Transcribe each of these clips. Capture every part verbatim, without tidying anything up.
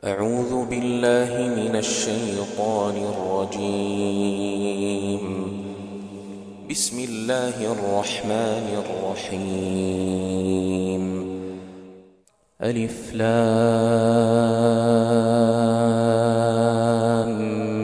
أعوذ بالله من الشيطان الرجيم. بسم الله الرحمن الرحيم. ألف لام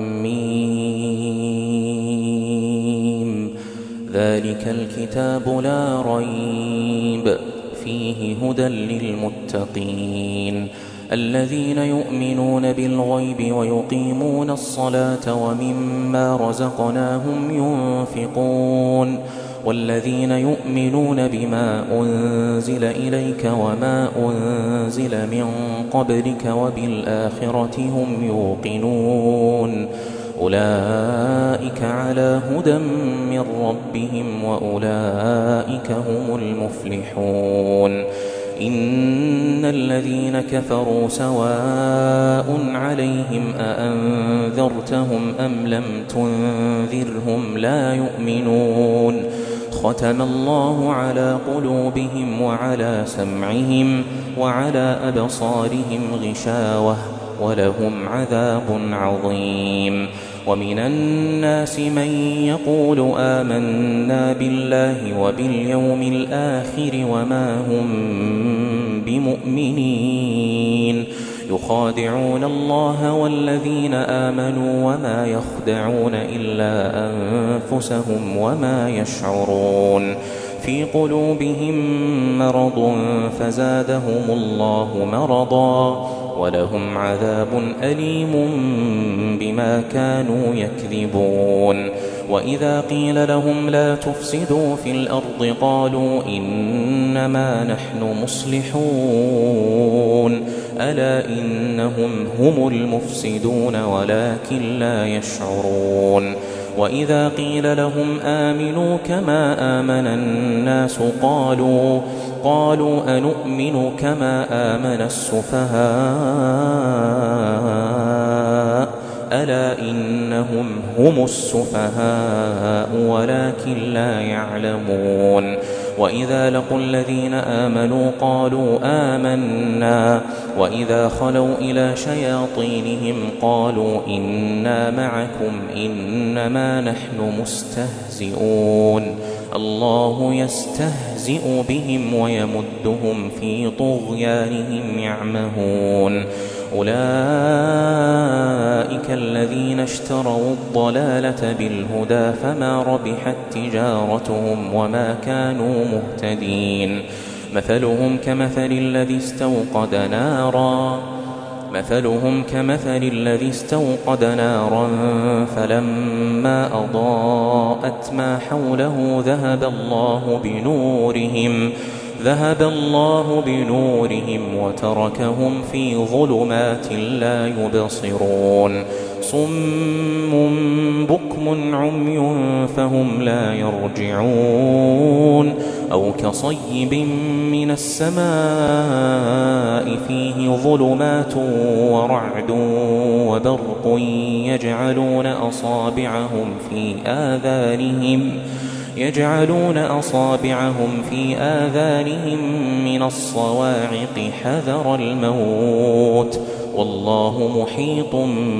ميم. ذلك الكتاب لا ريب فيه هدى للمتقين الذين يؤمنون بالغيب ويقيمون الصلاة ومما رزقناهم ينفقون والذين يؤمنون بما أنزل إليك وما أنزل من قبلك وبالآخرة هم يوقنون أولئك على هدى من ربهم وأولئك هم المفلحون. إن الذين كفروا سواء عليهم أأنذرتهم أم لم تنذرهم لا يؤمنون. ختم الله على قلوبهم وعلى سمعهم وعلى أبصارهم غشاوة ولهم عذاب عظيم. ومن الناس من يقول آمنا بالله وباليوم الآخر وما هم بمؤمنين يخادعون الله والذين آمنوا وما يخدعون إلا أنفسهم وما يشعرون. في قلوبهم مرض فزادهم الله مرضا ولهم عذاب أليم بما كانوا يكذبون. وإذا قيل لهم لا تفسدوا في الأرض قالوا إنما نحن مصلحون ألا إنهم هم المفسدون ولكن لا يشعرون. وإذا قيل لهم آمنوا كما آمن الناس قالوا قالوا أنؤمن كما آمن السفهاء ألا إنهم هم السفهاء ولكن لا يعلمون. وإذا لقوا الذين آمنوا قالوا آمنا وإذا خلوا إلى شياطينهم قالوا إنا معكم إنما نحن مستهزئون الله يستهزئ بهم ويمدهم في طغيانهم يعمهون. أولئك الذين اشتروا الضلالة بالهدى فما ربحت تجارتهم وما كانوا مهتدين. مثلهم كمثل الذي استوقد نارا مثلهم كمثل الذي استوقد نارا فلما أضاءت ما حوله ذهب الله بنورهم ذهب الله بنورهم وتركهم في ظلمات لا يبصرون. صم بكم عمي فهم لا يرجعون. أو كصيب من السماء فيه ظلمات ورعد وبرق يجعلون أصابعهم في آذانهم يجعلون أصابعهم في آذانهم من الصواعق حذر الموت والله محيط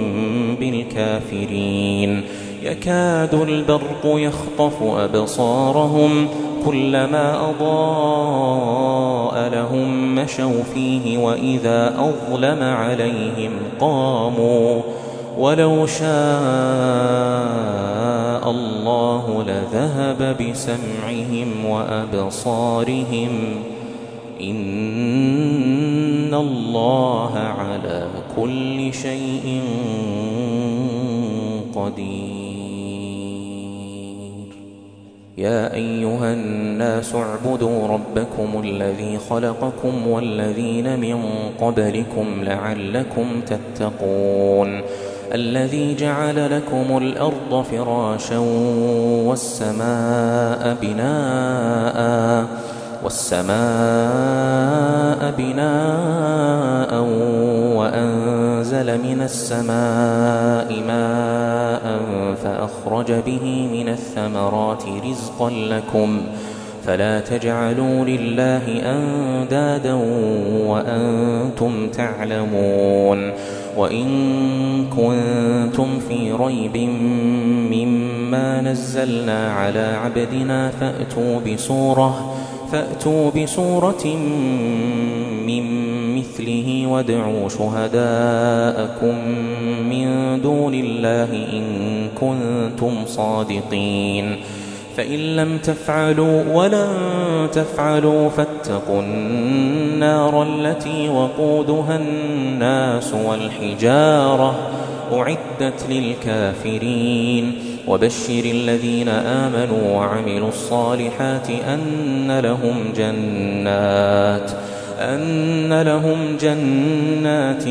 بالكافرين. يكاد البرق يخطف أبصارهم كلما أضاء لهم مشوا فيه وإذا أظلم عليهم قاموا ولو شاء الله لذهب بسمعهم وأبصارهم إن الله على كل شيء قدير. يا أيها الناس اعبدوا ربكم الذي خلقكم والذين من قبلكم لعلكم تتقون الذي جعل لكم الأرض فراشا والسماء بناء والسماء بناء وأنزل من السماء ماء فأخرج به من الثمرات رزقا لكم فلا تجعلوا لله أندادا وأنتم تعلمون وإن كنتم في ريب مما نزلنا على عبدنا فأتوا بسورة, فأتوا بسورة من مثله وادعوا شهداءكم من دون الله إن كنتم صادقين فإن لم تفعلوا ولن تفعلوا فاتقوا النار التي وقودها الناس والحجارة أعدت للكافرين وبشر الذين آمنوا وعملوا الصالحات أن لهم جنات أن لهم جنات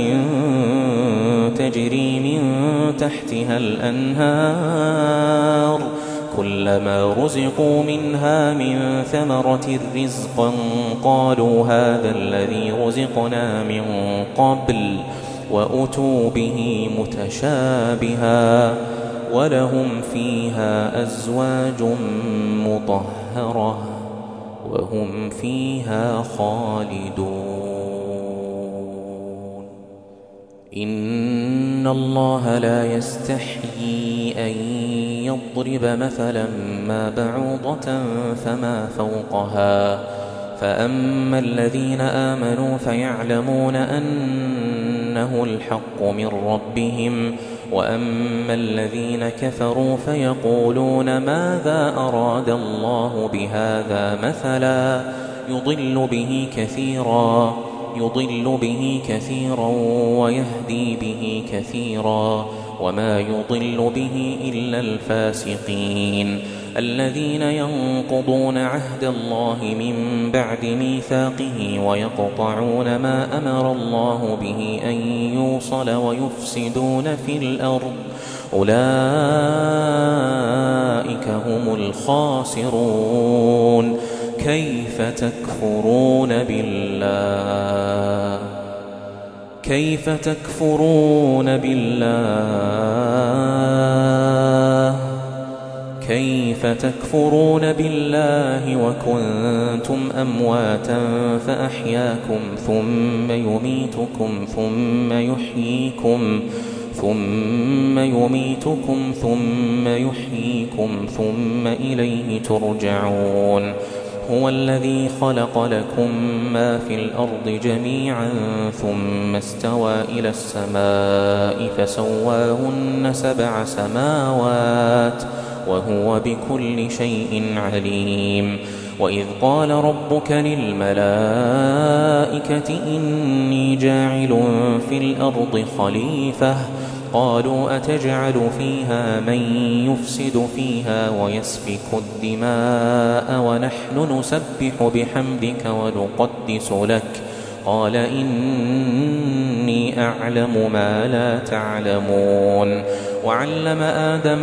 تجري من تحتها الأنهار كلما رزقوا منها من ثمرة رزقا قالوا هذا الذي رزقنا من قبل وأتوا به متشابها ولهم فيها أزواج مطهرة وهم فيها خالدون إن الله لا يستحيي أن يضرب مثلا ما بعوضة فما فوقها فأما الذين آمنوا فيعلمون أنه الحق من ربهم وأما الذين كفروا فيقولون ماذا أراد الله بهذا مثلا يضل به كثيرا يضل به كثيرا ويهدي به كثيرا وما يضل به إلا الفاسقين الذين ينقضون عهد الله من بعد ميثاقه ويقطعون ما أمر الله به أن يوصل ويفسدون في الأرض أولئك هم الخاسرون كيف تكفرون بالله كيف تكفرون بالله كيف تكفرون بالله وكنتم أمواتا فأحياكم ثم يميتكم ثم يحييكم ثم يميتكم ثم يحييكم ثم إليه ترجعون هو الذي خلق لكم ما في الأرض جميعا ثم استوى إلى السماء فسواهن سبع سماوات وهو بكل شيء عليم وإذ قال ربك للملائكة إني جاعل في الأرض خليفة قالوا أتجعل فيها من يفسد فيها ويسفك الدماء ونحن نسبح بحمدك ونقدس لك قال إني أعلم ما لا تعلمون وعلم آدم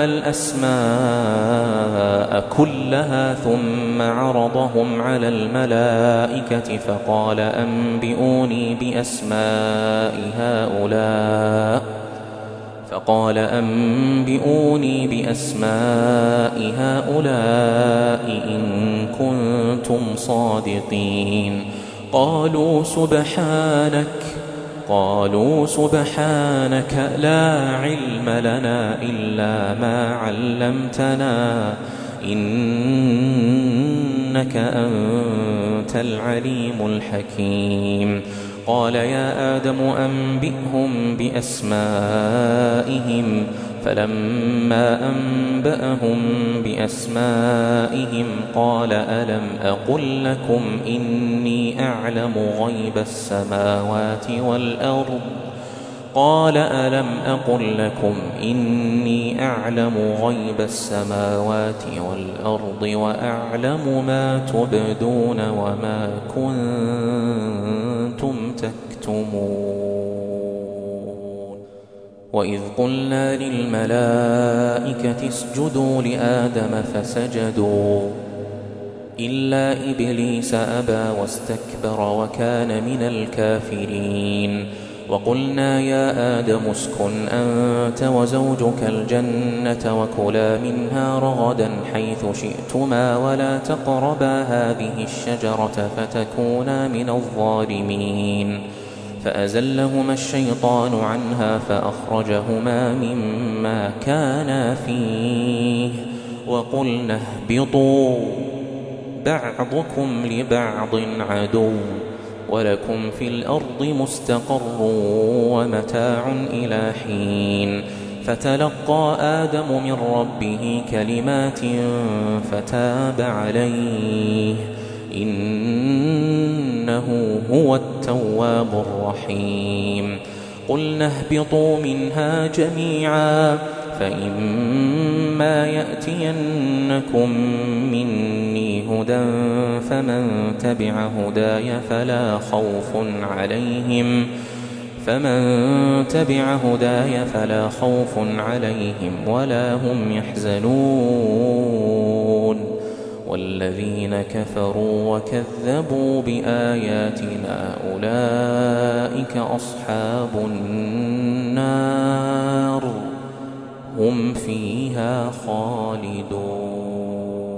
الأسماء كلها ثم عرضهم على الملائكة فقال أنبئوني بأسماء هؤلاء فقال أنبئوني بأسماء هؤلاء إن كنتم صادقين قالوا سبحانك قالوا سبحانك لا علم لنا إلا ما علمتنا إنك أنت العليم الحكيم قال يا آدم أنبئهم بأسمائهم فلما أنبأهم بأسمائهم قال ألم أقل لكم إني أعلم غيب السماوات والأرض قال ألم أقل لكم إني أعلم غيب السماوات والأرض وأعلم ما تبدون وما كنتم تكتمون وإذ قلنا للملائكة اسجدوا لآدم فسجدوا إلا إبليس أبى واستكبر وكان من الكافرين وقلنا يا آدم اسكن أنت وزوجك الجنة وكلا منها رغدا حيث شئتما ولا تقربا هذه الشجرة فتكونا من الظالمين فأزلهما الشيطان عنها فأخرجهما مما كانا فيه وقلنا اهبطوا بعضكم لبعض عدو ولكم في الأرض مستقر ومتاع إلى حين فتلقى آدم من ربه كلمات فتاب عليه إنه هو التواب الرحيم قلنا اهبطوا منها جميعا فإما يأتينكم مني هدى فمن تبع هداي فلا خوف عليهم فمن تبع هداي فلا خوف عليهم ولا هم يحزنون والذين كفروا وكذبوا بآياتنا أولئك أصحاب النار هم فيها خالدون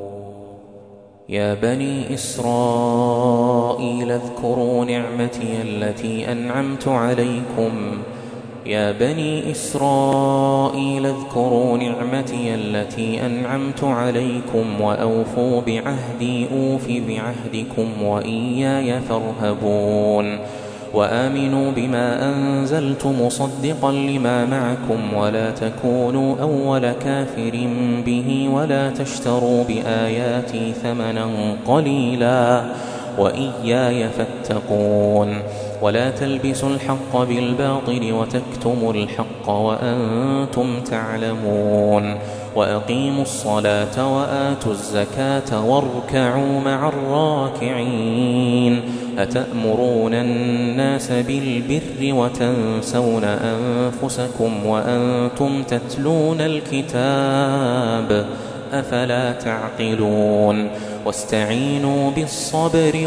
يا بني إسرائيل اذكروا نعمتي التي أنعمت عليكم يا بني إسرائيل اذكروا نعمتي التي أنعمت عليكم وأوفوا بعهدي أوف بعهدكم وإياي فارهبون وآمنوا بما أنزلت مصدقا لما معكم ولا تكونوا أول كافر به ولا تشتروا بآياتي ثمنا قليلا وإياي فاتقون ولا تلبسوا الحق بالباطل وتكتموا الحق وأنتم تعلمون وأقيموا الصلاة وآتوا الزكاة واركعوا مع الراكعين أتأمرون الناس بالبر وتنسون أنفسكم وأنتم تتلون الكتاب أفلا تعقلون واستعينوا بالصبر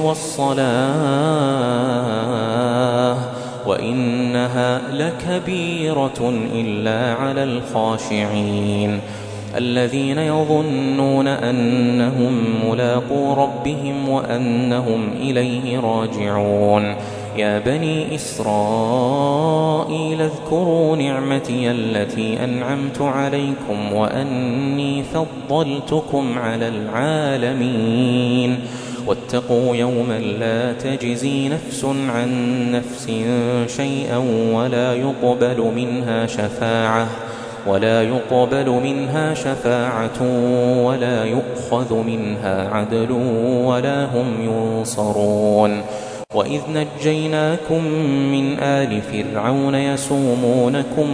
والصلاة وإنها لكبيرة إلا على الخاشعين الذين يظنون أنهم ملاقو ربهم وأنهم إليه راجعون يا بني إسرائيل اذكروا نعمتي التي أنعمت عليكم وأني فضلتكم على العالمين واتقوا يوما لا تجزي نفس عن نفس شيئا ولا يقبل منها شفاعة ولا يقبل منها شفاعة ولا يؤخذ منها عدل ولا هم ينصرون وإذ نجيناكم من آل فرعون يسومونكم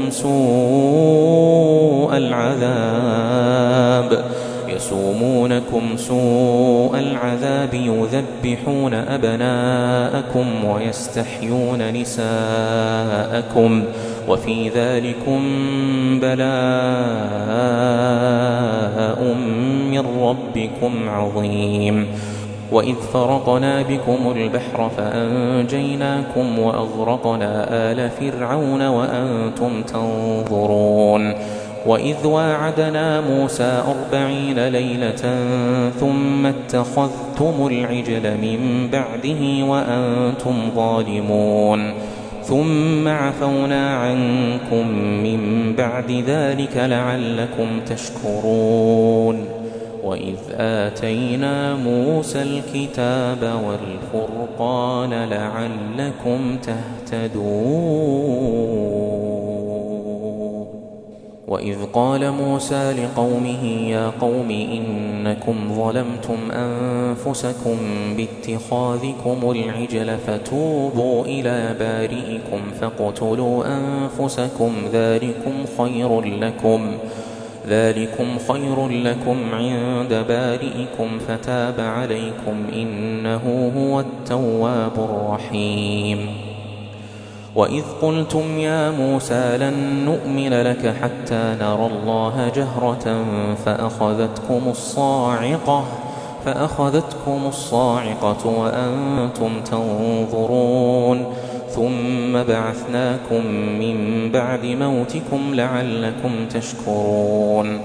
سوء العذاب يسومونكم سوء العذاب يذبحون أبناءكم ويستحيون نساءكم وفي ذلكم بلاء من ربكم عظيم وإذ فرقنا بكم البحر فأنجيناكم وأغرقنا آل فرعون وأنتم تنظرون وإذ واعدنا موسى أربعين ليلة ثم اتخذتم العجل من بعده وأنتم ظالمون ثم عفونا عنكم من بعد ذلك لعلكم تشكرون وإذ آتينا موسى الكتاب والفرقان لعلكم تهتدون وإذ قال موسى لقومه يا قوم إنكم ظلمتم أنفسكم باتخاذكم العجل فتوبوا إلى بارئكم فاقتلوا أنفسكم ذلكم خير لكم ذلكم خير لكم عند بارئكم فتاب عليكم إنه هو التواب الرحيم وإذ قلتم يا موسى لن نؤمن لك حتى نرى الله جهرة فأخذتكم الصاعقة فأخذتكم الصاعقة وأنتم تنظرون ثم بعثناكم من بعد موتكم لعلكم تشكرون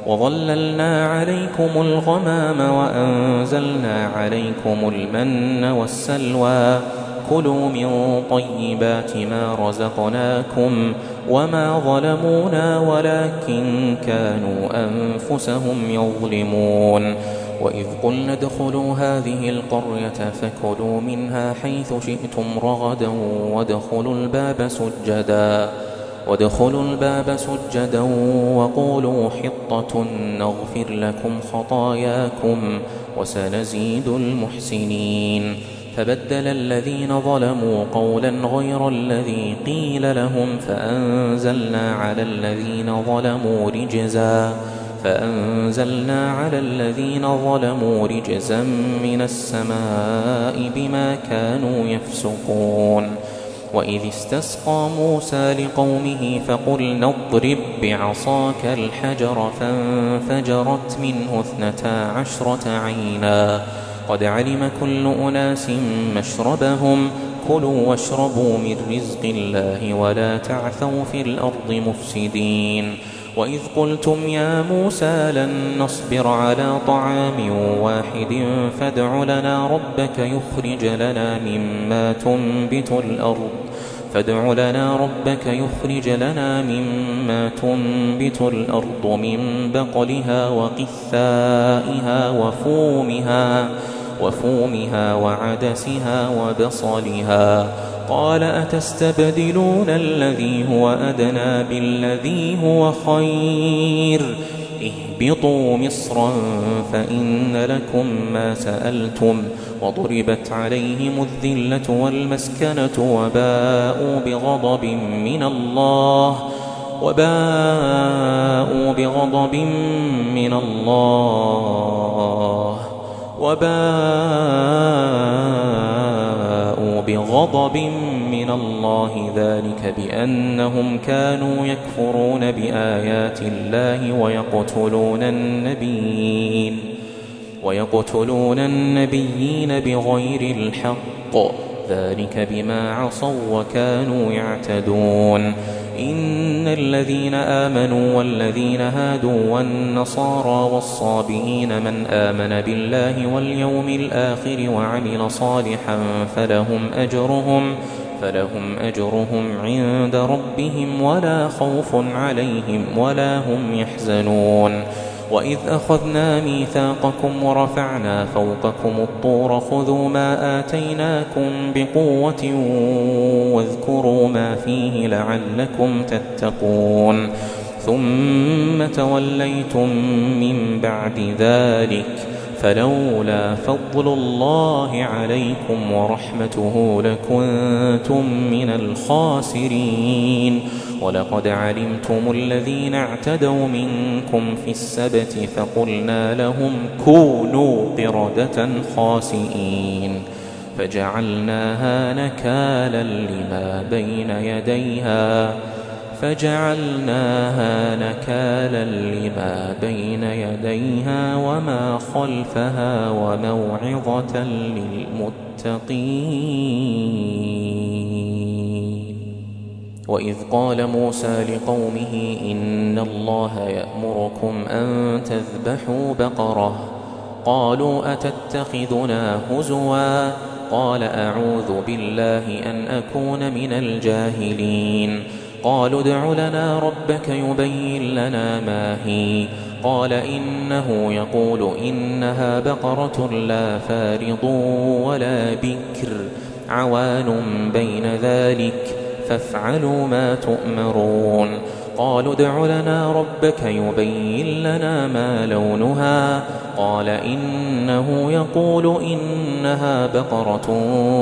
وظللنا عليكم الغمام وأنزلنا عليكم المن والسلوى كلوا من طيبات ما رزقناكم وما ظلمونا ولكن كانوا أنفسهم يظلمون وإذ قلنا ادخلوا هذه القرية فكلوا منها حيث شئتم رغدا وادخلوا الباب سجدا وادخلوا الباب سجدا وقولوا حطة نغفر لكم خطاياكم وسنزيد المحسنين فبدل الذين ظلموا قولا غير الذي قيل لهم فأنزلنا على الذين ظلموا رجزا فأنزلنا على الذين ظلموا رجزا من السماء بما كانوا يفسقون وإذ استسقى موسى لقومه فقلنا اضرب بعصاك الحجر فانفجرت منه اثنتا عشرة عينا قد علم كل أناس مشربهم كلوا واشربوا من رزق الله ولا تعثوا في الأرض مفسدين وإذ قلتم يا موسى لن نصبر على طعام واحد فادع لنا ربك يخرج لنا مما تنبت الأرض فادع لنا ربك يخرج لنا مما تنبت الأرض من بقلها وقثائها وفومها وفومها وعدسها وبصلها قال أتستبدلون الذي هو أدنى بالذي هو خير اهبطوا مصرا فإن لكم ما سألتم وضربت عليهم الذلة والمسكنة وباءوا بغضب من الله وباءوا بغضب من الله وباءوا بغضب من الله ذلك بأنهم كانوا يكفرون بآيات الله ويقتلون النبيين ويقتلون النبيين بغير الحق ذلك بما عصوا وكانوا يعتدون إن الذين آمنوا والذين هادوا والنصارى والصابئين من آمن بالله واليوم الآخر وعمل صالحا فلهم أجرهم فلهم أجرهم عند ربهم ولا خوف عليهم ولا هم يحزنون وإذ أخذنا ميثاقكم ورفعنا فوقكم الطور خذوا ما آتيناكم بقوة واذكروا ما فيه لعلكم تتقون ثم توليتم من بعد ذلك فلولا فضل الله عليكم ورحمته لكنتم من الخاسرين ولقد علمتم الذين اعتدوا منكم في السبت فقلنا لهم كونوا قردة خاسئين فجعلناها نكالا لما بين يديها فجعلناها نكالا لما بين يديها وما خلفها وموعظة للمتقين وإذ قال موسى لقومه إن الله يأمركم أن تذبحوا بقرة قالوا أتتخذنا هزوا قال أعوذ بالله أن أكون من الجاهلين قالوا ادع لنا ربك يبين لنا ما هي قال إنه يقول إنها بقرة لا فارض ولا بكر عوان بين ذلك فافعلوا ما تؤمرون قالوا ادع لنا ربك يبين لنا ما لونها قال إنه يقول إنها بقرة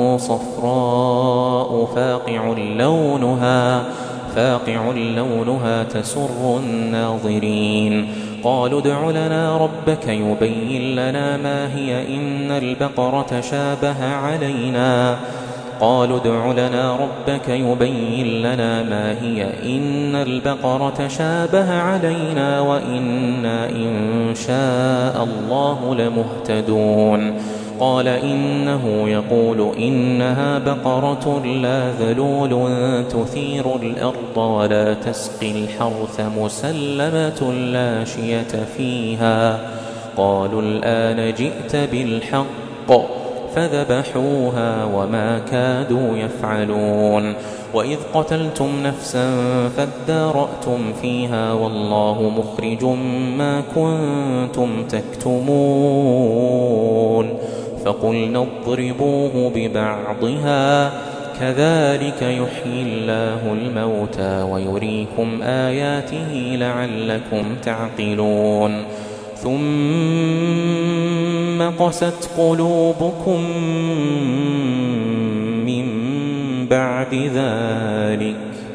صفراء فاقع لونها فاقع لونها تسر الناظرين قالوا ادع لنا ربك يبين لنا ما هي إن البقرة شابه علينا قالوا ادع لنا ربك يبين لنا ما هي إن البقرة شابه علينا وإنا إن شاء الله لمهتدون قال إنه يقول إنها بقرة لا ذلول تثير الأرض ولا تسقي الحرث مسلمة لا شية فيها. قالوا الآن جئت بالحق فذبحوها وما كادوا يفعلون. وإذ قتلتم نفسا فادارأتم فيها والله مخرج ما كنتم تكتمون فقلنا اضربوه ببعضها كذلك يحيي الله الموتى ويريكم آياته لعلكم تعقلون. ثم قست قلوبكم من بعد ذلك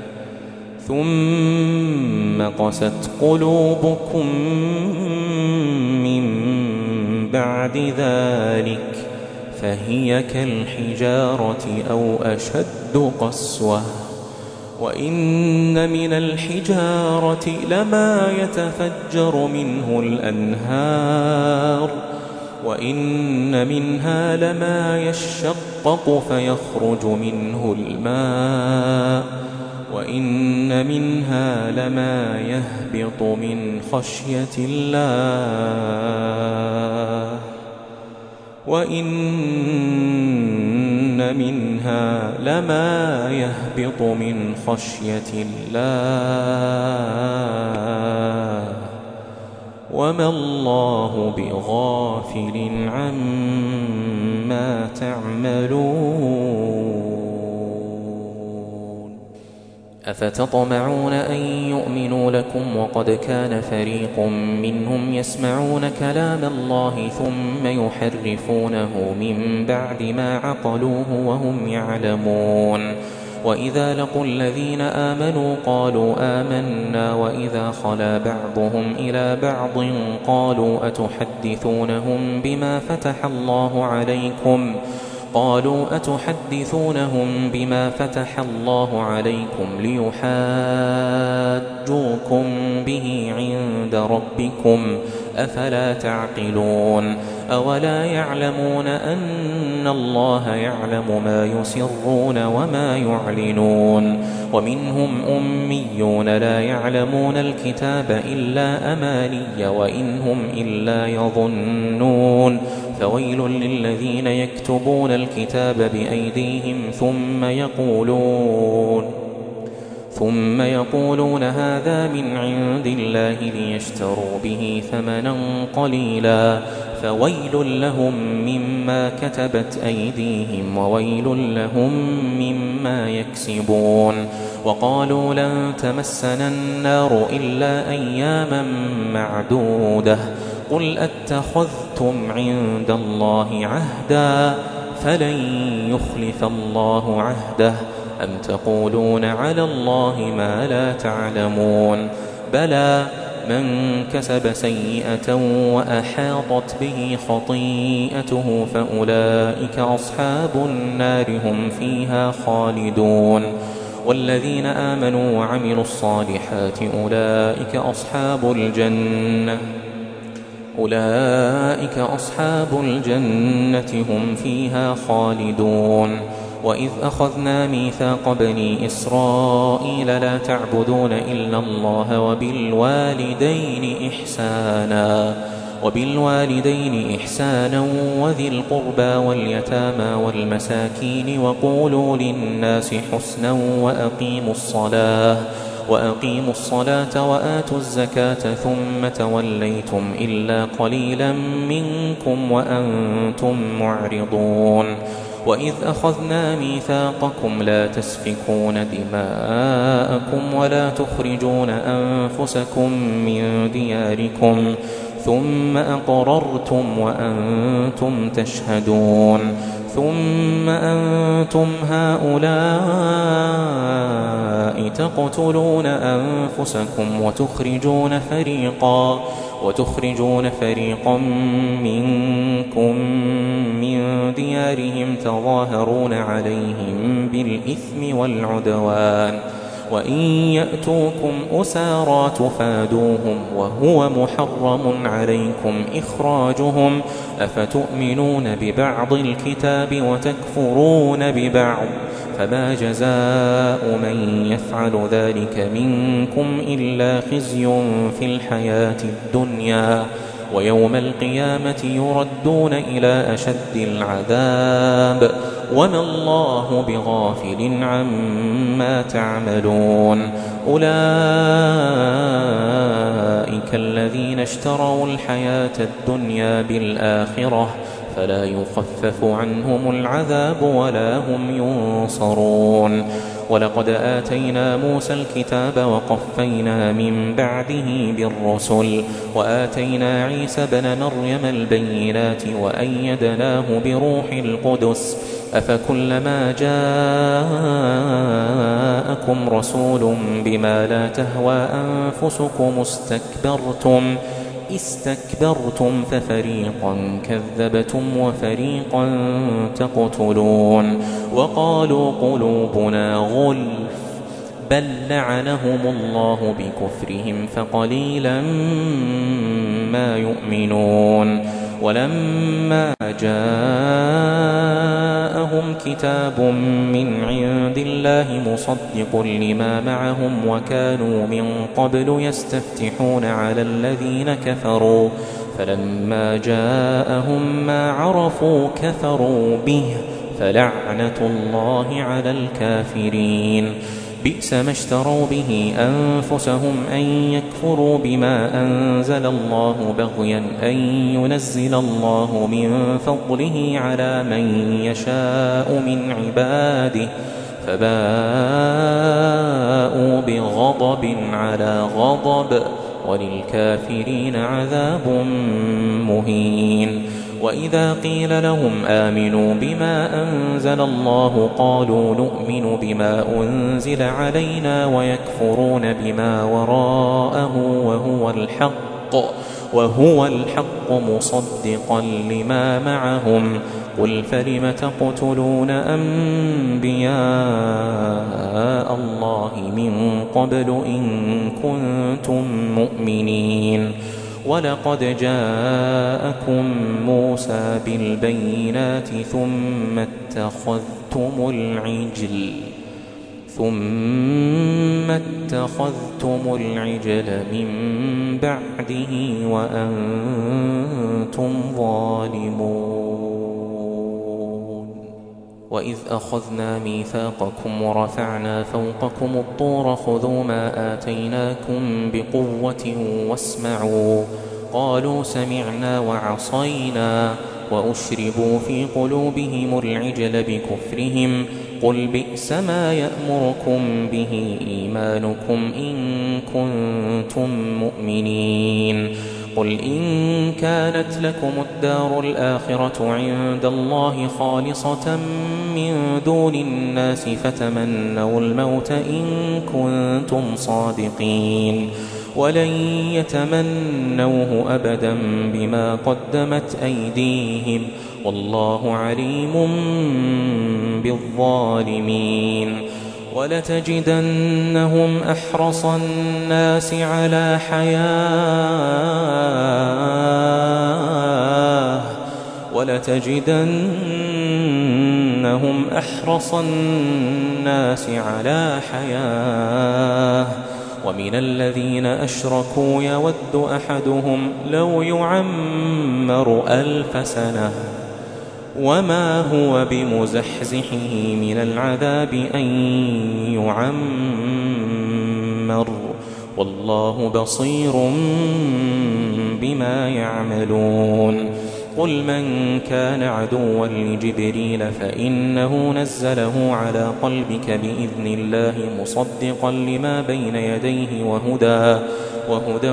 ثم قست قلوبكم من بعد ذلك فهي كالحجارة أو أشد قسوة. وإن من الحجارة لما يتفجر منه الأنهار وإن منها لما يشقق فيخرج منه الماء وإن منها لما يهبط من خشية الله وإن منها لما يهبط من خشية الله وما الله بغافل عما تعملون. أفتطمعون أن يؤمنوا لكم وقد كان فريق منهم يسمعون كلام الله ثم يحرفونه من بعد ما عقلوه وهم يعلمون. وإذا لقوا الذين آمنوا قالوا آمنا وإذا خلا بعضهم إلى بعض قالوا أتحدثونهم بما فتح الله عليكم قالوا أتحدثونهم بما فتح الله عليكم ليحاجوكم به عند ربكم أفلا تعقلون. أولا يعلمون أن الله يعلم ما يسرون وما يعلنون. ومنهم أميون لا يعلمون الكتاب إلا أماني وإن هم إلا يظنون. فويل للذين يكتبون الكتاب بأيديهم ثم يقولون ثم يقولون هذا من عند الله ليشتروا به ثمنا قليلا فويل لهم مما كتبت أيديهم وويل لهم مما يكسبون. وقالوا لن تمسنا النار إلا أياما معدودة قل أتخذتم عند الله عهدا فلن يخلف الله عهده أم تقولون على الله ما لا تعلمون. بلى من كسب سيئة وأحاطت به خطيئته فأولئك أصحاب النار هم فيها خالدون. والذين آمنوا وعملوا الصالحات أولئك أصحاب الجنة أولئك أصحاب الجنة هم فيها خالدون. وإذ أخذنا ميثاق بني إسرائيل لا تعبدون إلا الله وبالوالدين إحسانا وبالوالدين إحسانا وذي القربى واليتامى والمساكين وقولوا للناس حسنا وأقيموا الصلاة وأقيموا الصلاة وآتوا الزكاة ثم توليتم إلا قليلا منكم وأنتم معرضون. وإذ أخذنا ميثاقكم لا تسفكون دماءكم ولا تخرجون أنفسكم من دياركم ثم أقررتم وأنتم تشهدون. ثم أنتم هؤلاء تقتلون أنفسكم وتخرجون فريقا وتخرجون فريقا منكم من ديارهم تظاهرون عليهم بالإثم والعدوان وإن يأتوكم أسارى تفادوهم وهو محرم عليكم إخراجهم أفتؤمنون ببعض الكتاب وتكفرون ببعض فما جزاء من يفعل ذلك منكم إلا خزي في الحياة الدنيا ويوم القيامة يردون إلى أشد العذاب وما الله بغافل عما تعملون أولئك الذين اشتروا الحياة الدنيا بالآخرة فلا يخفف عنهم العذاب ولا هم ينصرون ولقد آتينا موسى الكتاب وقفينا من بعده بالرسل وآتينا عيسى بن مريم البينات وأيدناه بروح القدس أفكلما جاءكم رسول بما لا تهوى أنفسكم استكبرتم استكبرتم ففريقا كذبتم وفريقا تقتلون وقالوا قلوبنا غلف بل لعنهم الله بكفرهم فقليلا ما يؤمنون ولما جاءهم كتاب من عند الله مصدق لما معهم وكانوا من قبل يستفتحون على الذين كفروا فلما جاءهم ما عرفوا كفروا به فلعنة الله على الكافرين بئس ما اشتروا به أنفسهم أن يكفروا بما أنزل الله بغيا أن ينزل الله من فضله على من يشاء من عباده فباءوا بغضب على غضب وللكافرين عذاب مهين وإذا قيل لهم آمنوا بما أنزل الله قالوا نؤمن بما أنزل علينا ويكفرون بما وراءه وهو الحق وهو الحق مصدقا لما معهم قل فلم تقتلون أنبياء الله من قبل إن كنتم مؤمنين ولقد جاءكم موسى بالبينات ثم اتخذتم العجل ثم اتخذتم العجل من بعده وأنتم ظالمون وإذ أخذنا ميثاقكم ورفعنا فوقكم الطور خذوا ما آتيناكم بقوة واسمعوا قالوا سمعنا وعصينا وأشربوا في قلوبهم العجل بكفرهم قل بئس ما يأمركم به إيمانكم إن كنتم مؤمنين قل إن كانت لكم الدار الآخرة عند الله خالصة من دون الناس فتمنوا الموت إن كنتم صادقين ولن يتمنوه أبدا بما قدمت أيديهم والله عليم بالظالمين ولتجدنهم أحرص الناس على حياة ولتجدنهم أحرص الناس على حياة ومن الذين أشركوا يود أحدهم لو يعمر ألف سنة وما هو بمزحزحه من العذاب أن يعمر والله بصير بما يعملون قل من كان عدوا لجبريل فإنه نزله على قلبك بإذن الله مصدقا لما بين يديه وهدى وهدى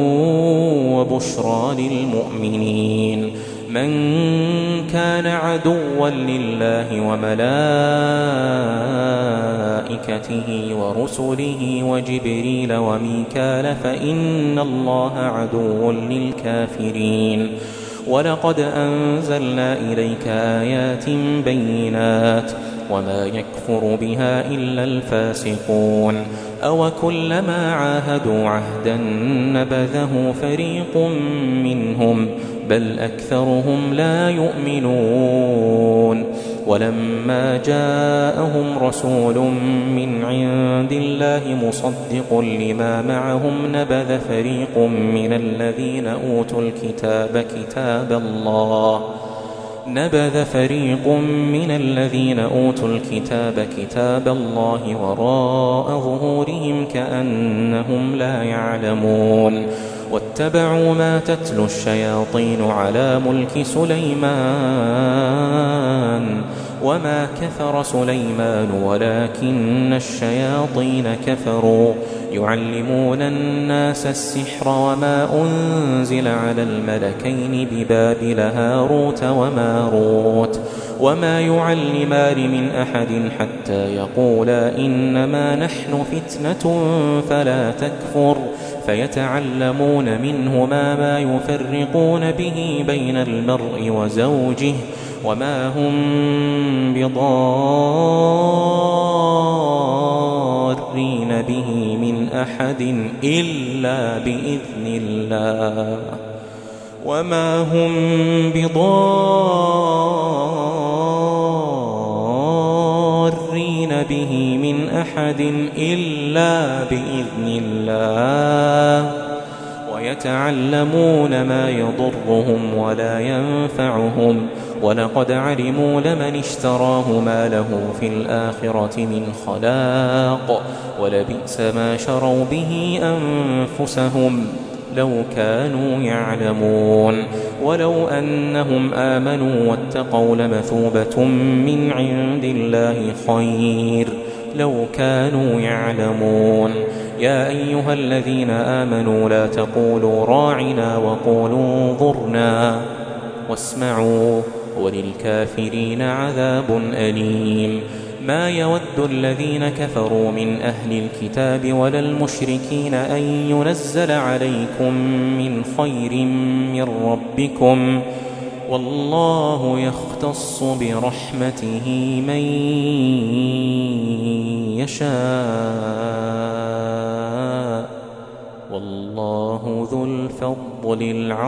وبشرى للمؤمنين من كان عدوا لله وملائكته ورسله وجبريل وميكال فإن الله عدو للكافرين ولقد أنزلنا إليك آيات بينات وما يكفر بها إلا الفاسقون أو كلما عاهدوا عهدا نبذه فريق منهم بل أكثرهم لا يؤمنون ولما جاءهم رسول من عند الله مصدق لما معهم نبذ فريق من الذين أوتوا الكتاب كتاب الله نبذ فريق من الذين أوتوا الكتاب كتاب الله وراء ظهورهم كأنهم لا يعلمون واتبعوا ما تتلو الشياطين على ملك سليمان وما كفر سليمان ولكن الشياطين كفروا يعلمون الناس السحر وما أنزل على الملكين ببابل هاروت وماروت وما يعلمان من أحد حتى يقولا إنما نحن فتنة فلا تكفر فيتعلمون منهما ما يفرقون به بين المرء وزوجه وما هم بضارين به من أحد إلا بإذن الله وما هم بضارين به من أحد إلا بإذن الله ويتعلمون ما يضرهم ولا ينفعهم ولقد علموا لمن اشتراه ما له في الآخرة من خلاق ولبئس ما شروا به أنفسهم لو كانوا يعلمون ولو أنهم آمنوا واتقوا لمثوبة من عند الله خير لو كانوا يعلمون يا أيها الذين آمنوا لا تقولوا راعنا وقولوا انظرنا واسمعوا وللكافرين عذاب أليم ما يود الذين كفروا من أهل الكتاب ولا المشركين أن ينزل عليكم من خير من ربكم والله يختص برحمته من يشاء والله ذو الفضل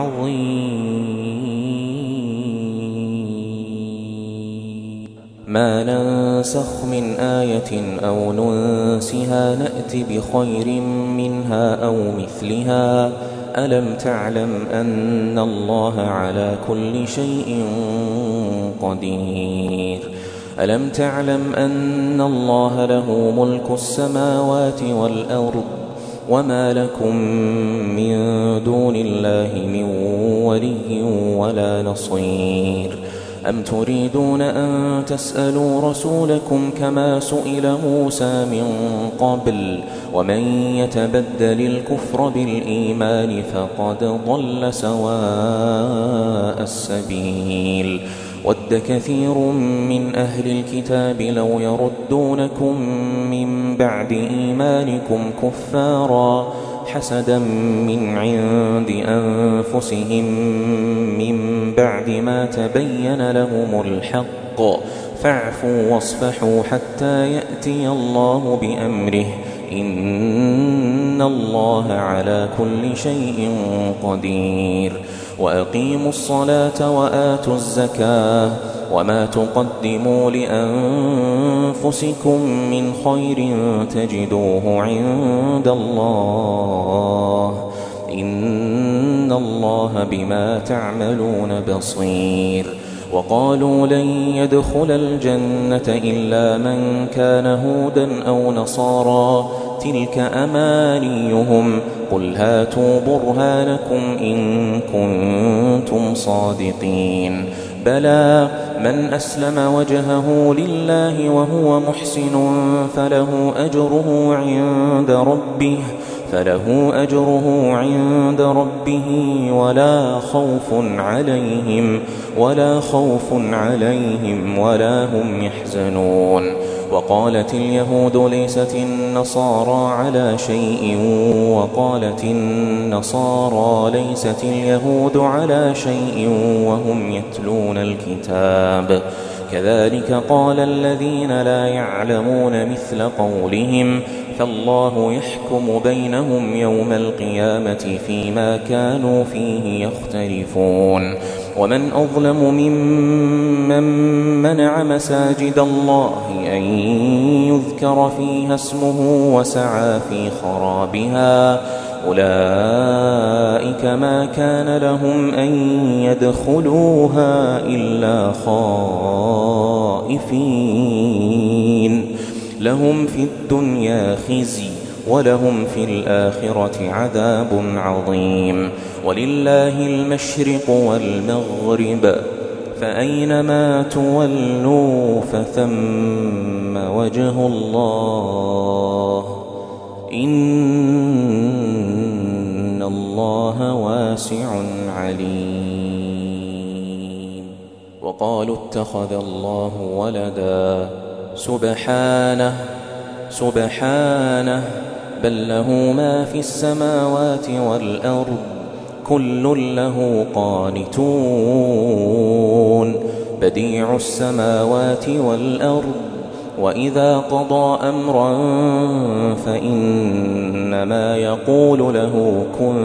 العظيم ما ننسخ من آية أو ننسها نأت بخير منها أو مثلها ألم تعلم أن الله على كل شيء قدير ألم تعلم أن الله له ملك السماوات والأرض وما لكم من دون الله من ولي ولا نصير أم تريدون أن تسألوا رسولكم كما سئل موسى من قبل ومن يتبدل الكفر بالإيمان فقد ضل سواء السبيل ود كثير من أهل الكتاب لو يردونكم من بعد إيمانكم كفارا حسدا من عند أنفسهم من بعد ما تبين لهم الحق فاعفوا واصفحوا حتى يأتي الله بأمره إن الله على كل شيء قدير وأقيموا الصلاة وآتوا الزكاة وما تقدموا لأنفسكم من خير تجدوه عند الله إن الله بما تعملون بصير وقالوا لن يدخل الجنة إلا من كان هودا أو نصارى تلك أمانيهم قل هاتوا برهانكم إن كنتم صادقين بلى من أسلم وجهه لله وهو محسن فله أجره عند ربه فله أجره عند ربه ولا خوف عليهم ولا خوف عليهم ولا هم يحزنون وقالت اليهود ليست النصارى على شيء وقالت النصارى ليست اليهود على شيء وهم يتلون الكتاب كذلك قال الذين لا يعلمون مثل قولهم فالله يحكم بينهم يوم القيامة فيما كانوا فيه يختلفون ومن أظلم ممن منع مساجد الله أن يذكر فيها اسمه وسعى في خرابها أولئك ما كان لهم أن يدخلوها إلا خائفين لهم في الدنيا خزي ولهم في الآخرة عذاب عظيم ولله المشرق والمغرب فأينما تولوا فثم وجه الله إن الله واسع عليم. وقالوا اتخذ الله ولدا سبحانه سبحانه بل له ما في السماوات والأرض كل له قانتون بديع السماوات والأرض وإذا قضى أمرا فإنما يقول له كن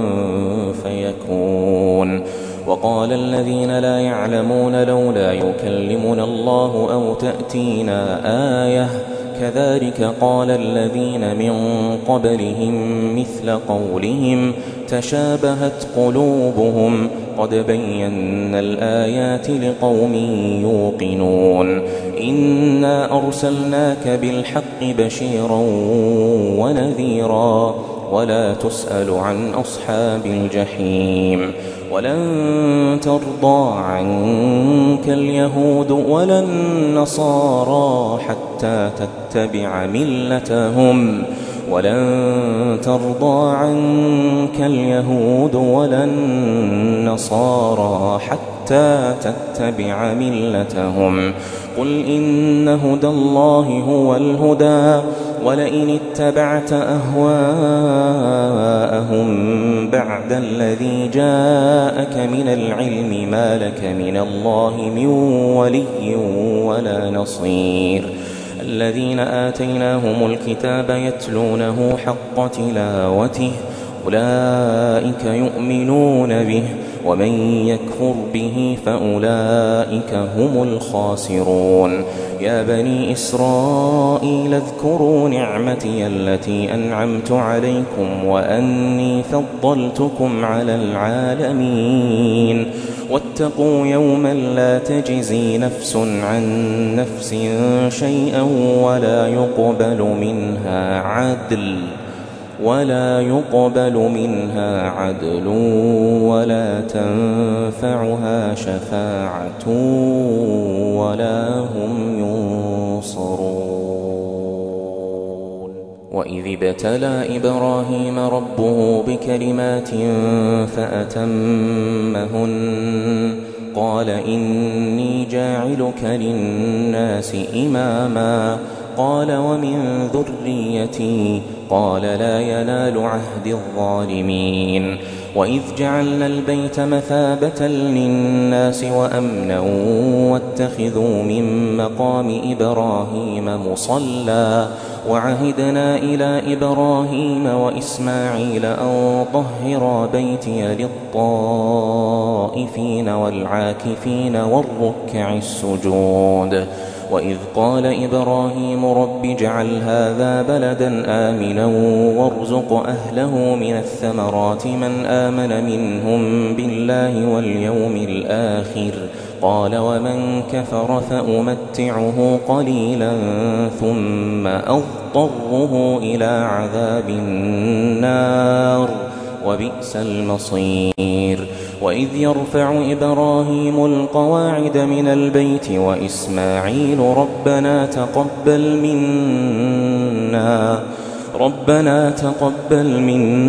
فيكون. وقال الذين لا يعلمون لولا يكلمنا الله أو تأتينا آية كذلك قال الذين من قبلهم مثل قولهم تشابهت قلوبهم قد بينا الآيات لقوم يوقنون إنا أرسلناك بالحق بشيرا ونذيرا ولا تسأل عن أصحاب الجحيم ولن ترضى عنك اليهود ولا النصارى حتى تتبع ملتهم ولن ترضى عنك اليهود ولا النصارى حتى تتبع ملتهم قل إن هدى الله هو الهدى ولئن اتبعت أهواءهم بعد الذي جاءك من العلم ما لك من الله من ولي ولا نصير. الذين آتيناهم الكتاب يتلونه حق تلاوته أولئك يؤمنون به ومن يكفر به فأولئك هم الخاسرون. يا بني إسرائيل اذكروا نعمتي التي أنعمت عليكم وأني فضلتكم على العالمين واتقوا يوما لا تجزي نفس عن نفس شيئا ولا يقبل منها عدل ولا يقبل منها عدل ولا تنفعها شفاعة ولا هم ينصرون. وإذ ابتلى إبراهيم ربه بكلمات فأتمهن قال إني جاعلك للناس إماما قال ومن ذريتي قال لا ينال عهد الظالمين. وإذ جعلنا البيت مثابة للناس وأمنا واتخذوا من مقام إبراهيم مصلى وعهدنا إلى إبراهيم وإسماعيل أن طهرا بيتي للطائفين والعاكفين والركع السجود. وإذ قال إبراهيم رب اجعل هذا بلدا آمنا وارزق أهله من الثمرات من آمن منهم بالله واليوم الآخر قال ومن كفر فأمتعه قليلا ثم أضطره إلى عذاب النار وبئس المصير. وإذ يرفع إبراهيم القواعد من البيت وإسماعيل ربنا تقبل منا ربنا تقبل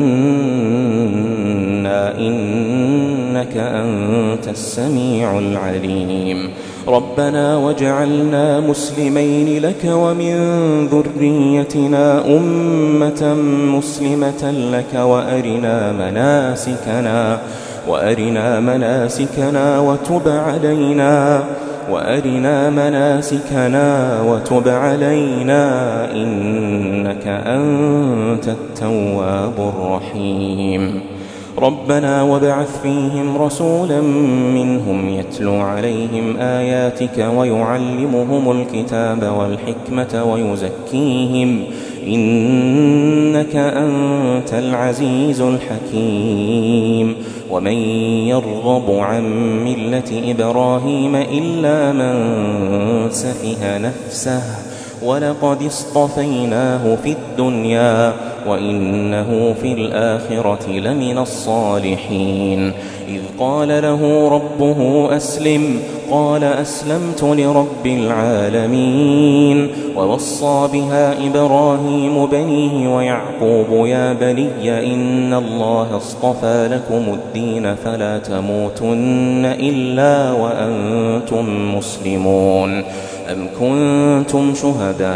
منا إنك أنت السميع العليم ربنا واجعلنا مسلمين لك ومن ذريتنا أمة مسلمة لك وأرنا مناسكنا وأرنا مناسكنا وتب علينا وأرنا مناسكنا وتب علينا إنك أنت التواب الرحيم. ربنا وابعث فيهم رسولا منهم يتلو عليهم آياتك ويعلمهم الكتاب والحكمة ويزكيهم إنك أنت العزيز الحكيم. ومن يرغب عن ملة إبراهيم إلا من سفه نفسه ولقد اصطفيناه في الدنيا وإنه في الآخرة لمن الصالحين. إذ قال له ربه أسلم قال أسلمت لرب العالمين. ووصى بها إبراهيم بنيه ويعقوب يا بني إن الله اصطفى لكم الدين فلا تموتن إلا وأنتم مسلمون. أم كنتم شهداء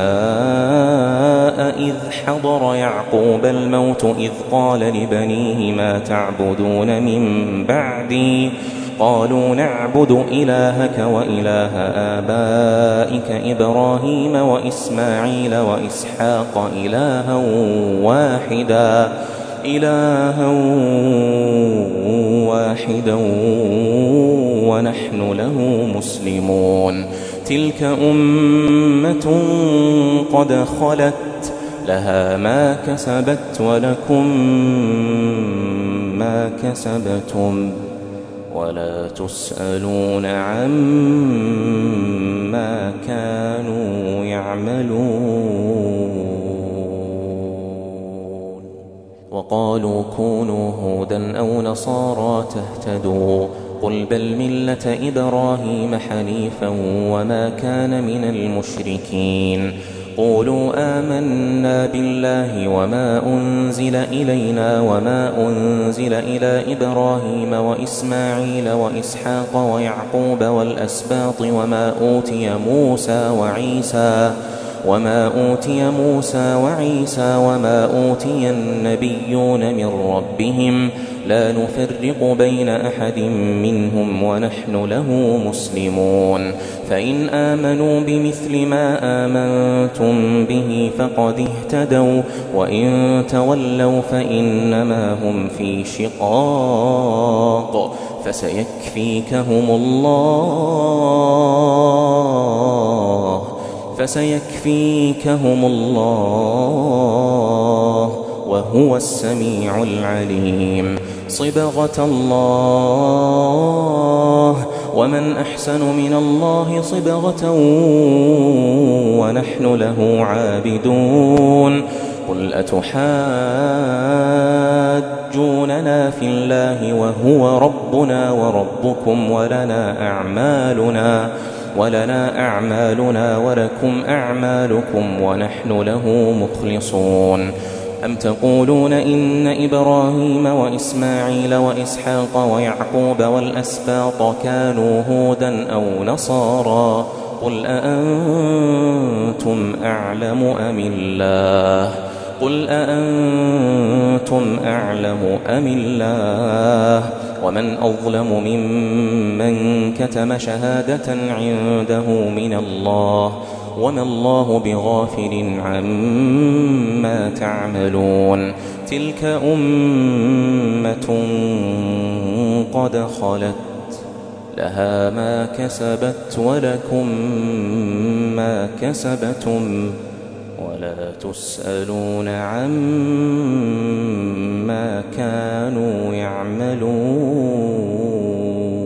إذ حضر يعقوب الموت إذ قال لبنيه ما تعبدون من بعدي قالوا نعبد إلهك وإله آبائك إبراهيم وإسماعيل وإسحاق إلها واحدا إلها واحدا ونحن له مسلمون. تلك أمة قد خلت لها ما كسبت ولكم ما كسبتم ولا تسألون عما كانوا يعملون. وقالوا كونوا هودا أو نصارى تهتدوا قل بل ملة إبراهيم حنيفا وما كان من المشركين. قولوا آمنا بالله وما أنزل إلينا وما أنزل إلى إبراهيم وإسماعيل وإسحاق ويعقوب والأسباط وما أوتي موسى وعيسى وما أوتي موسى وعيسى وما أوتي النبيون من ربهم لا نفرق بين أحد منهم ونحن له مسلمون. فإن آمنوا بمثل ما آمنتم به فقد اهتدوا وإن تولوا فإنما هم في شقاق فسيكفيكهم الله فسيكفيكهم الله وهو السميع العليم. صبغة الله ومن أحسن من الله صبغة ونحن له عابدون. قل أتحاجوننا في الله وهو ربنا وربكم ولنا أعمالنا ولنا أعمالنا ولكم أعمالكم ونحن له مخلصون. أم تقولون إن إبراهيم وإسماعيل وإسحاق ويعقوب والأسباط كانوا هودا أو نصارى قل أأنتم أعلم أم الله قل أأنتم أعلم أم الله ومن أظلم ممن كتم شهادة عنده من الله وما الله بغافل عما تعملون. تلك أمة قد خلت لها ما كسبت ولكم ما كسبتم ولا تسألون عما كانوا يعملون.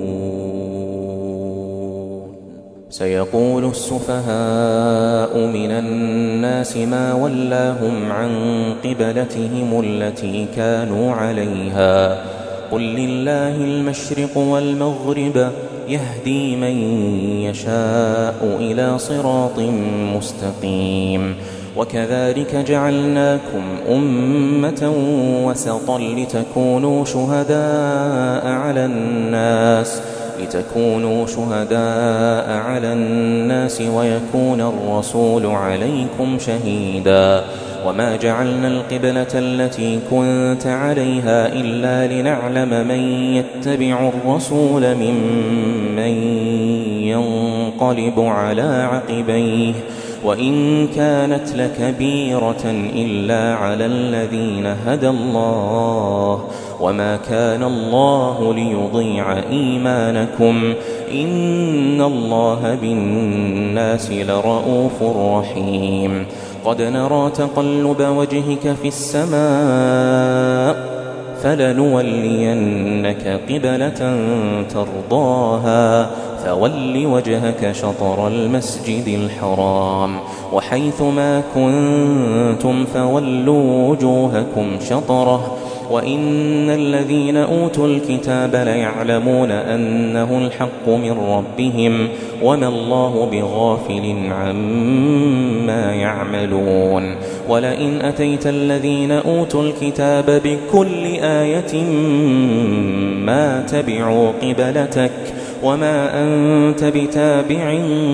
سيقول السفهاء من الناس ما ولاهم عن قبلتهم التي كانوا عليها قل لله المشرق والمغرب يهدي من يشاء إلى صراط مستقيم. وكذلك جعلناكم أمة وسطا لتكونوا شهداء على الناس لتكونوا شهداء على الناس ويكون الرسول عليكم شهيدا. وما جعلنا القبلة التي كنت عليها إلا لنعلم من يتبع الرسول ممن ينقلب على عقبيه وإن كانت لكبيرة إلا على الذين هدى الله وما كان الله ليضيع إيمانكم إن الله بالناس لرءوف رحيم قد نرى تقلب وجهك في السماء فلنولينك قبلة ترضاها فول وجهك شطر المسجد الحرام وحيث ما كنتم فولوا وجوهكم شطره وإن الذين أوتوا الكتاب ليعلمون أنه الحق من ربهم وما الله بغافل عما يعملون ولئن أتيت الذين أوتوا الكتاب بكل آية ما تبعوا قبلتك وما أنت بتابع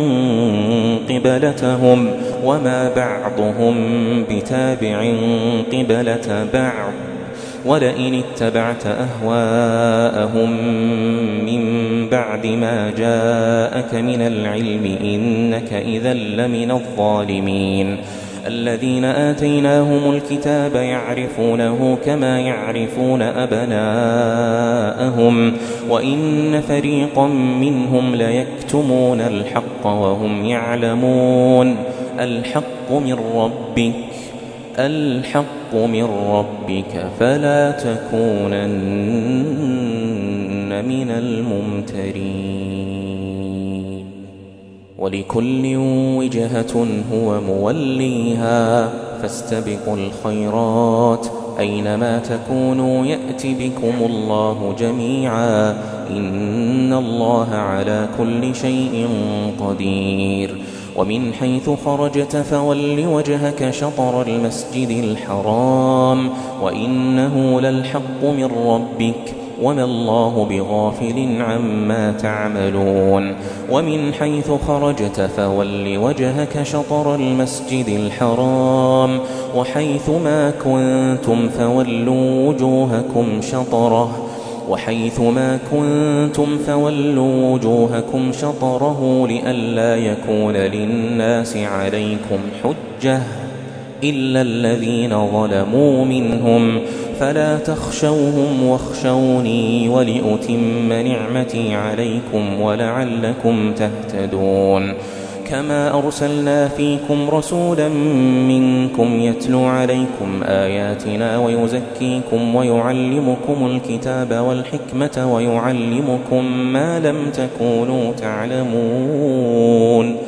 قبلتهم وما بعضهم بتابع قبلة بعض ولئن اتبعت أهواءهم من بعد ما جاءك من العلم إنك إذا لمن الظالمين الذين آتيناهم الكتاب يعرفونه كما يعرفون أبناءهم وإن فريقا منهم ليكتمون الحق وهم يعلمون الحق من ربك الحق من ربك فلا تكونن من الممترين ولكل وجهة هو موليها فاستبقوا الخيرات أينما تكونوا يأت بكم الله جميعا إن الله على كل شيء قدير ومن حيث خرجت فول وجهك شطر المسجد الحرام وإنه للحق من ربك وما الله بغافل عما تعملون ومن حيث خرجت فول وجهك شطر المسجد الحرام وحيث ما كنتم فولوا وجوهكم شطره وحيث ما كنتم فولوا وجوهكم شطره لئلا يكون للناس عليكم حجة إلا الذين ظلموا منهم فلا تخشوهم واخشوني ولأتم نعمتي عليكم ولعلكم تهتدون كما أرسلنا فيكم رسولا منكم يتلو عليكم آياتنا ويزكيكم ويعلمكم الكتاب والحكمة ويعلمكم ما لم تكونوا تعلمون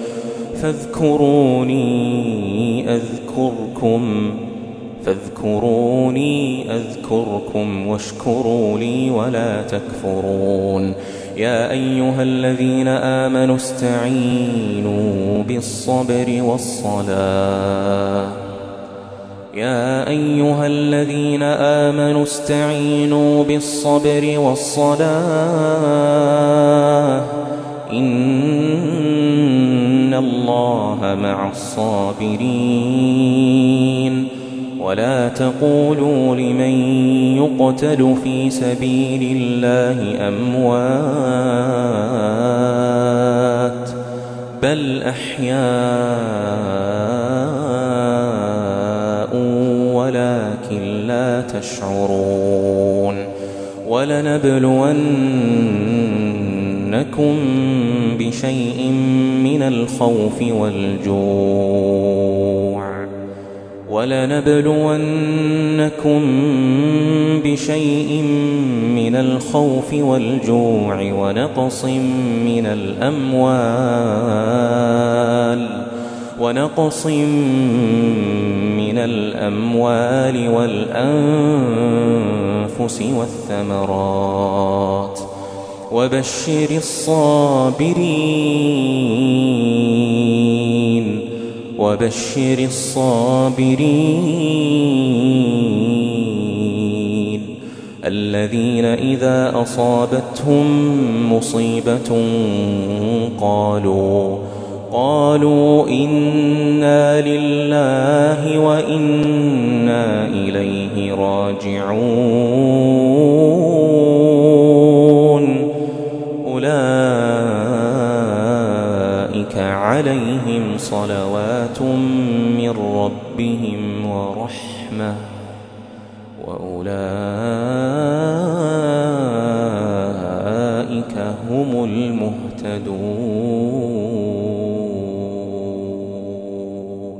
فاذكروني أذكركم فاذكروني أذكركم واشكروا لي ولا تكفرون يا أيها الذين آمنوا استعينوا بالصبر والصلاة يا أيها الذين آمنوا استعينوا بالصبر والصلاة إن الله مع الصابرين ولا تقولوا لمن يقتل في سبيل الله أموات بل أحياء ولكن لا تشعرون ولنبلونكم بشيء من الخوف والجوع ولنبلونكم بشيء من الخوف والجوع ونقص من الأموال ونقص من الأموال والأنفس والثمرات وبشر الصابرين وبشر الصابرين الذين إذا أصابتهم مصيبة قالوا قالوا إنا لله وإنا إليه راجعون أولئك عليهم صلوات من ربهم ورحمة وأولئك هم المهتدون.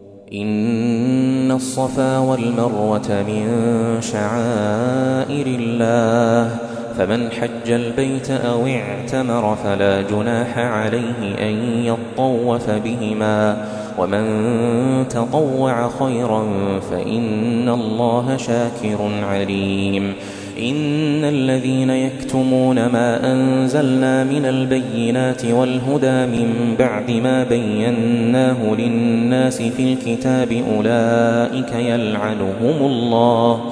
إن الصفا والمروة من شعائر الله فمن حج البيت أو اعتمر فلا جناح عليه أن يطوف بهما ومن تطوع خيرا فإن الله شاكر عليم. إن الذين يكتمون ما أنزلنا من البينات والهدى من بعد ما بيناه للناس في الكتاب أولئك يلعنهم الله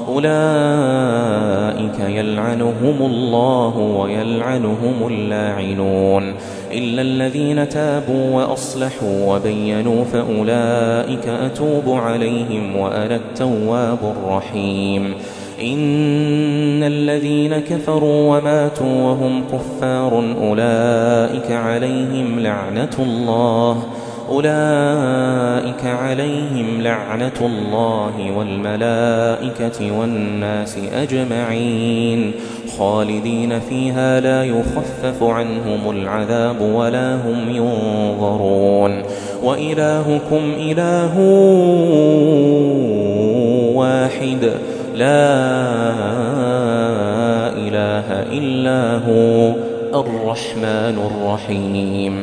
أولئك يلعنهم الله ويلعنهم اللاعنون إلا الذين تابوا وأصلحوا وبينوا فأولئك أتوب عليهم وأنا التواب الرحيم. إن الذين كفروا وماتوا وهم كفار أولئك عليهم لعنة الله أولئك عليهم لعنة الله والملائكة والناس أجمعين خالدين فيها لا يخفف عنهم العذاب ولا هم ينظرون. وإلهكم إله واحد لا إله إلا هو الرحمن الرحيم.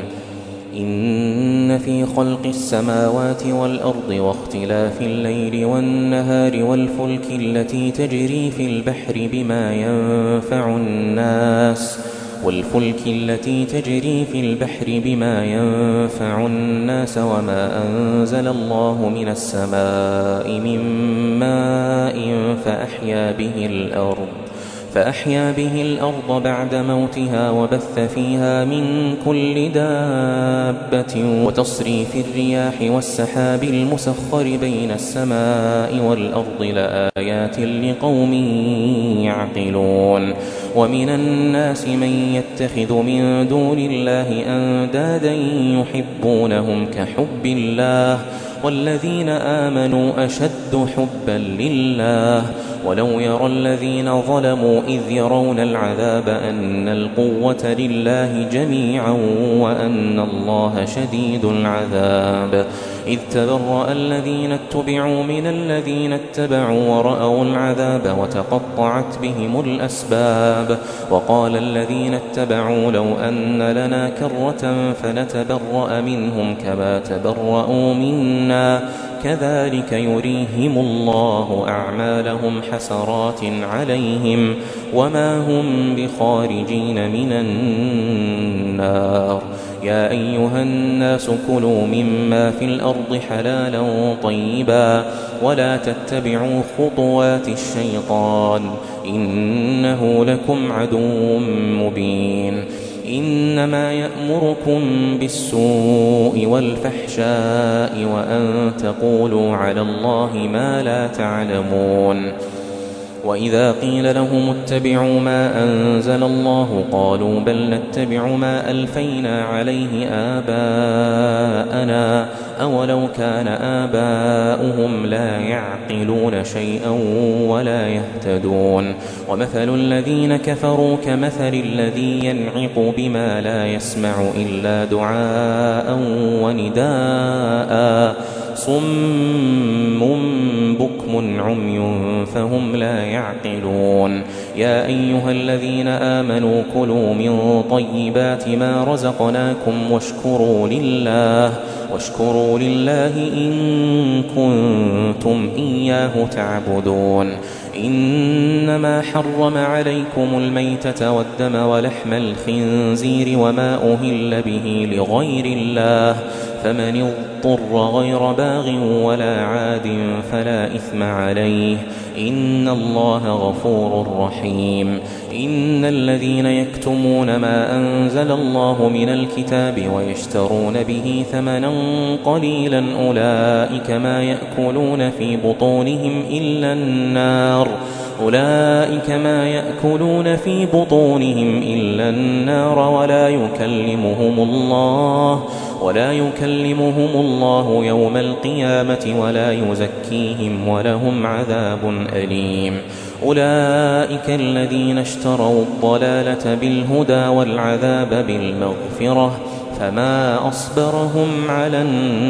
إن في خلق السماوات والأرض واختلاف الليل والنهار والفلك التي تجري في البحر بما ينفع الناس والفلك التي تجري في البحر بما ينفع الناس وما أنزل الله من السماء من ماء فأحيا به الأرض فأحيا به الأرض بعد موتها وبث فيها من كل دابة وتصريف الرياح والسحاب المسخر بين السماء والأرض لآيات لقوم يعقلون. ومن الناس من يتخذ من دون الله أندادا يحبونهم كحب الله والذين آمنوا أشد حبا لله ولو يرى الذين ظلموا إذ يرون العذاب أن القوة لله جميعا وأن الله شديد العذاب. إذ تبرأ الذين اتبعوا من الذين اتبعوا ورأوا العذاب وتقطعت بهم الأسباب وقال الذين اتبعوا لو أن لنا كرة فنتبرأ منهم كما تبرأوا منا كذلك يريهم الله أعمالهم حسرات عليهم وما هم بخارجين من النار. يا أيها الناس كلوا مما في الأرض حلالا طيبا ولا تتبعوا خطوات الشيطان إنه لكم عدو مبين. إنما يأمركم بالسوء والفحشاء وأن تقولوا على الله ما لا تعلمون. وإذا قيل لهم اتبعوا ما أنزل الله قالوا بل نتبع ما ألفينا عليه آباءنا أولو كان آباؤهم لا يعقلون شيئا ولا يهتدون. ومثل الذين كفروا كمثل الذي ينعق بما لا يسمع إلا دعاء ونداء صم بكم عمي فهم لا يعقلون. يا أيها الذين آمنوا كلوا من طيبات ما رزقناكم واشكروا لله واشكروا لله إن كنتم إياه تعبدون. إنما حرم عليكم الميتة والدم ولحم الخنزير وما أهل به لغير الله فمن اضطر غير باغ ولا عاد فلا إثم عليه إن الله غفور رحيم. إن الذين يكتمون ما أنزل الله من الكتاب ويشترون به ثمنا قليلا أولئك ما يأكلون في بطونهم إلا النار أولئك ما يأكلون في بطونهم إلا النار ولا يكلمهم الله ولا يكلمهم الله يوم القيامة ولا يزكيهم ولهم عذاب أليم. أولئك الذين اشتروا الضلالة بالهدى والعذاب بالمغفرة فما أصبرهم على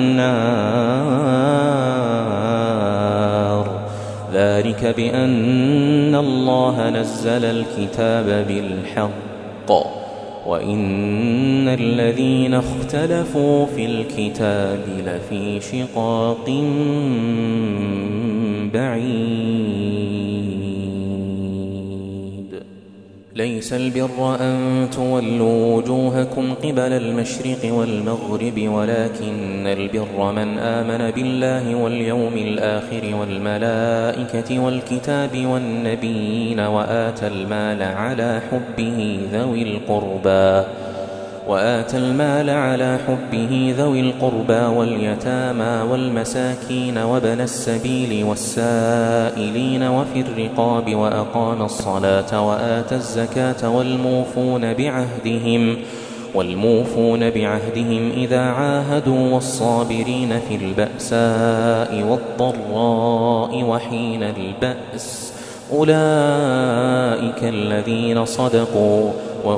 النار ذلك بأن الله نزل الكتاب بالحق وإن الذين اختلفوا في الكتاب لفي شقاق بعيد. ليس البر أن تولوا وجوهكم قبل المشرق والمغرب ولكن البر من آمن بالله واليوم الآخر والملائكة والكتاب والنبيين وآتى المال على حبه ذوي القربى وآتى المال على حبه ذوي القربى واليتامى والمساكين وابن السبيل والسائلين وفي الرقاب وأقام الصلاة وآتى الزكاة والموفون بعهدهم والموفون بعهدهم إذا عاهدوا والصابرين في البأساء والضراء وحين البأس أولئك الذين صدقوا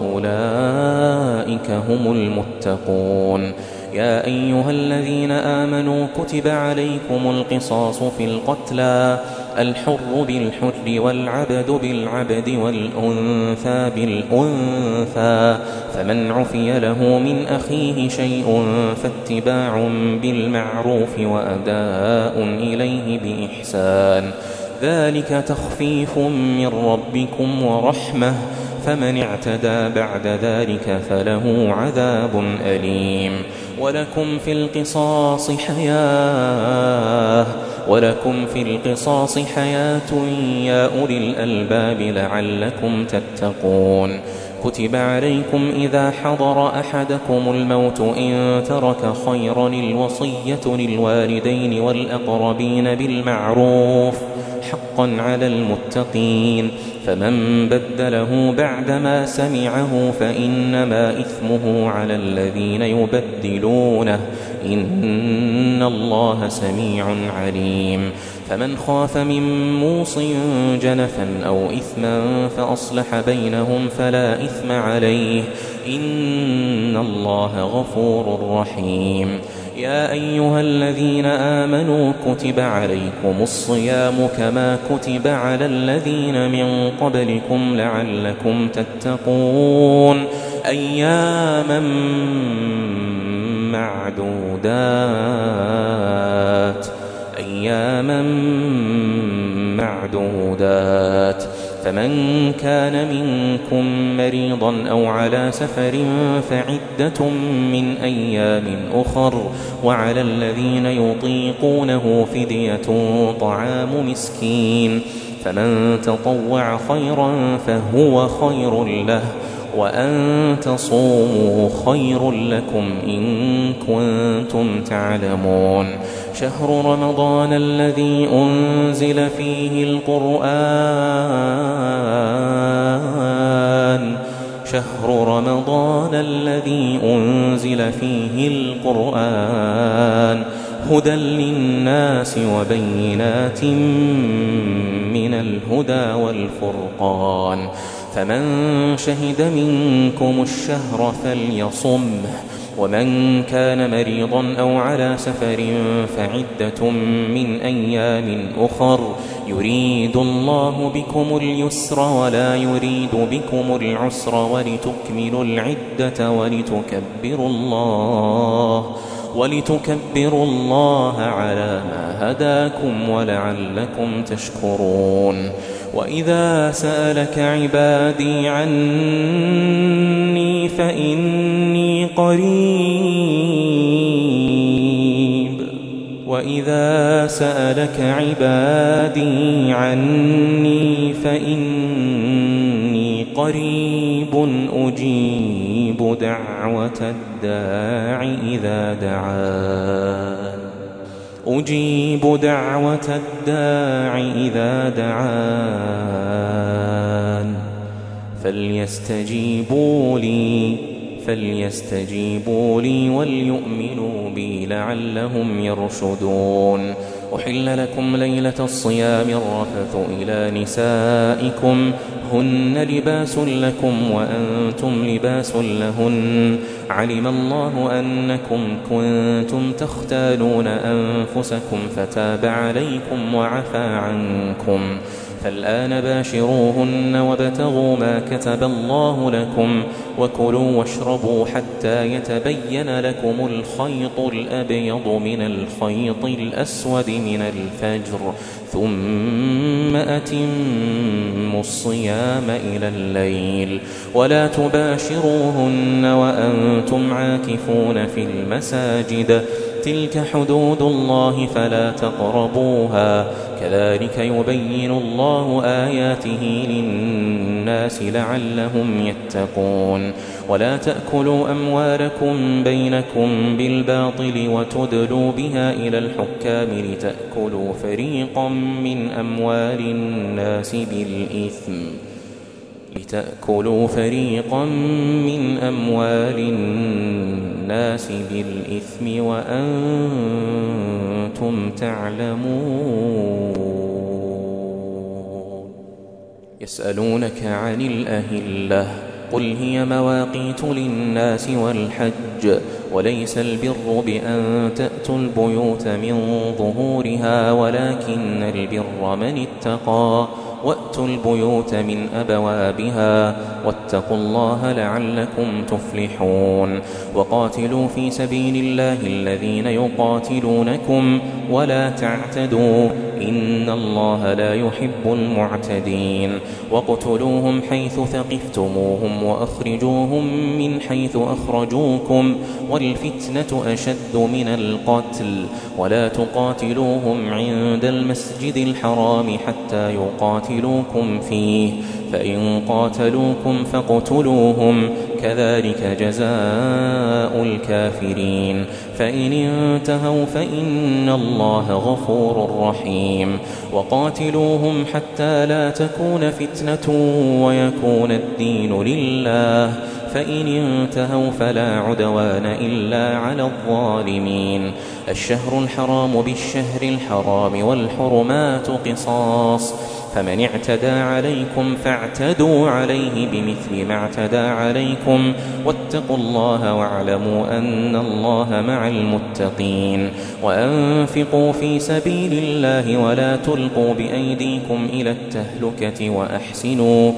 وأولئك هم المتقون. يا أيها الذين آمنوا كتب عليكم القصاص في القتلى الحر بالحر والعبد بالعبد والأنثى بالأنثى فمن عفي له من أخيه شيء فاتباع بالمعروف وأداء إليه بإحسان ذلك تخفيف من ربكم ورحمة فمن اعتدى بعد ذلك فله عذاب أليم. ولكم في القصاص حياة ولكم في القصاص حياة يا أولي الألباب لعلكم تتقون. كتب عليكم إذا حضر أحدكم الموت إن ترك خيرا الوصية للوالدين والأقربين بالمعروف حقا على المتقين فمن بدله بعدما سمعه فإنما إثمه على الذين يبدلونه إن الله سميع عليم. فمن خاف من موص جنفا أو إثما فأصلح بينهم فلا إثم عليه إن الله غفور رحيم. يا أيها الذين آمنوا كتب عليكم الصيام كما كتب على الذين من قبلكم لعلكم تتقون أياما معدودات أياما معدودات فمن كان منكم مريضا أو على سفر فعدة من أيام أخر وعلى الذين يطيقونه فدية طعام مسكين فمن تطوع خيرا فهو خير له وأن تصوموا خير لكم إن كنتم تعلمون. شهر رمضان الذي أنزل فيه القرآن شهر رمضان الذي أنزل فيه القرآن هدى للناس وبينات من الهدى والفرقان فمن شهد منكم الشهر فليصمه ومن كان مريضا أو على سفر فعدة من أيام أخر يريد الله بكم اليسر ولا يريد بكم العسر ولتكملوا العدة ولتكبروا الله ولتكبروا الله على ما هداكم ولعلكم تشكرون. وإذا سألك عبادي عني فإني قريب وإذا سألك عبادي عني فإني قريب أجيب دعوة الداع إذا دعان أجيب دعوة الداع إذا دعان فليستجيبوا لي فليستجيبوا لي وليؤمنوا بي لعلهم يرشدون. أحل لكم ليلة الصيام الرفث إلى نسائكم هن لباس لكم وأنتم لباس لهن علم الله أنكم كنتم تختالون أنفسكم فتاب عليكم وعفى عنكم فالآن باشروهن وابتغوا ما كتب الله لكم وكلوا واشربوا حتى يتبين لكم الخيط الأبيض من الخيط الأسود من الفجر ثم أتموا الصيام إلى الليل ولا تباشروهن وأنتم عاكفون في المساجد تلك حدود الله فلا تقربوها كذلك يبين الله آياته للناس لعلهم يتقون. ولا تأكلوا أموالكم بينكم بالباطل وتدلوا بها إلى الحكام لتأكلوا فريقا من أموال الناس بالإثم لتأكلوا فريقا من أموال الناس بالإثم وأنتم تعلمون. يسألونك عن الأهلة قل هي مواقيت للناس والحج وليس البر بأن تأتوا البيوت من ظهورها ولكن البر من اتقى وأتوا البيوت من أبوابها واتقوا الله لعلكم تفلحون. وقاتلوا في سبيل الله الذين يقاتلونكم ولا تعتدوا إن الله لا يحب المعتدين. واقتلوهم حيث ثقفتموهم وأخرجوهم من حيث أخرجوكم والفتنة أشد من القتل ولا تقاتلوهم عند المسجد الحرام حتى يقاتلوكم فيه فإن قاتلوكم فاقتلوهم كذلك جزاء الكافرين فإن انتهوا فإن الله غفور رحيم. وقاتلوهم حتى لا تكون فتنة ويكون الدين لله فإن انتهوا فلا عدوان إلا على الظالمين. الشهر الحرام بالشهر الحرام والحرمات قصاص فمن اعتدى عليكم فاعتدوا عليه بمثل ما اعتدى عليكم واتقوا الله واعلموا أن الله مع المتقين. وأنفقوا في سبيل الله ولا تلقوا بأيديكم إلى التهلكة وأحسنوا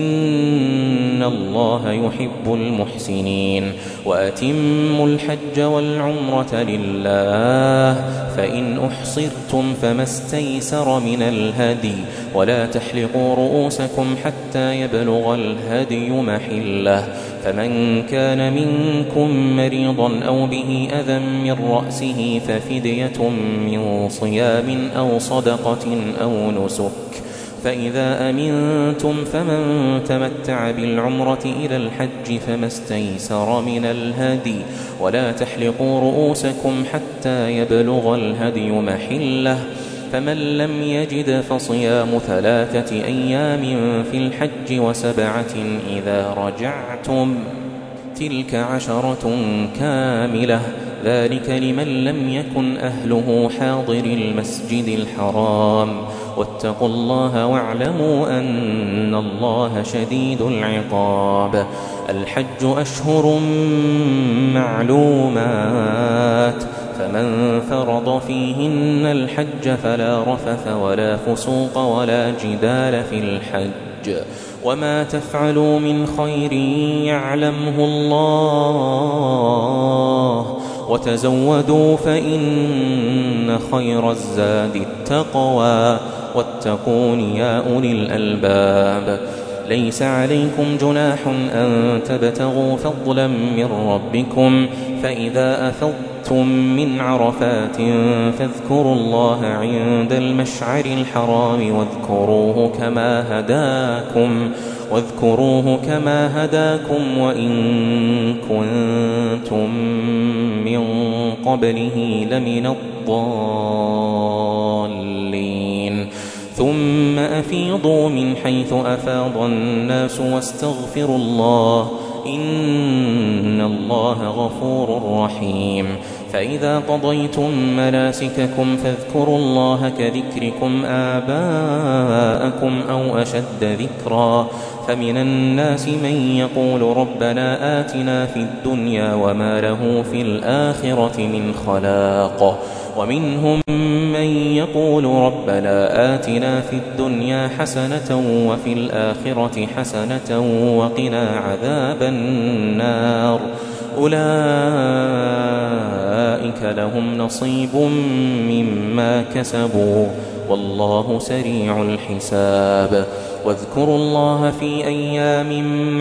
إن الله يحب المحسنين. وأتموا الحج والعمرة لله فإن أحصرتم فما استيسر من الهدي ولا تحلقوا رؤوسكم حتى يبلغ الهدي محله فمن كان منكم مريضا أو به أذى من رأسه ففدية من صيام أو صدقة أو نسك فإذا أمنتم فمن تمتع بالعمرة إلى الحج فما استيسر من الهدي ولا تحلقوا رؤوسكم حتى يبلغ الهدي محله فمن لم يجد فصيام ثلاثة أيام في الحج وسبعة إذا رجعتم تلك عشرة كاملة ذلك لمن لم يكن أهله حاضر المسجد الحرام واتقوا الله واعلموا أن الله شديد العقاب. الحج أشهر معلومات فمن فرض فيهن الحج فلا رفث ولا فسوق ولا جدال في الحج وما تفعلوا من خير يعلمه الله وتزودوا فإن خير الزاد التقوى واتقون يا أولي الألباب. ليس عليكم جناح أن تبتغوا فضلا من ربكم فإذا أفضتم من عرفات فاذكروا الله عند المشعر الحرام واذكروه كما هداكم واذكروه كما هداكم وإن كنتم من قبله لمن الضالين ثم أفيضوا من حيث أفاض الناس واستغفروا الله إن الله غفور رحيم فإذا قضيتم مناسككم فاذكروا الله كذكركم آباءكم أو أشد ذكرا فمن الناس من يقول ربنا آتنا في الدنيا وما له في الآخرة من خلاق ومنهم من يقول ربنا آتنا في الدنيا حسنة وفي الآخرة حسنة وقنا عذاب النار أولئك لهم نصيب مما كسبوا والله سريع الحساب واذكروا الله في أيام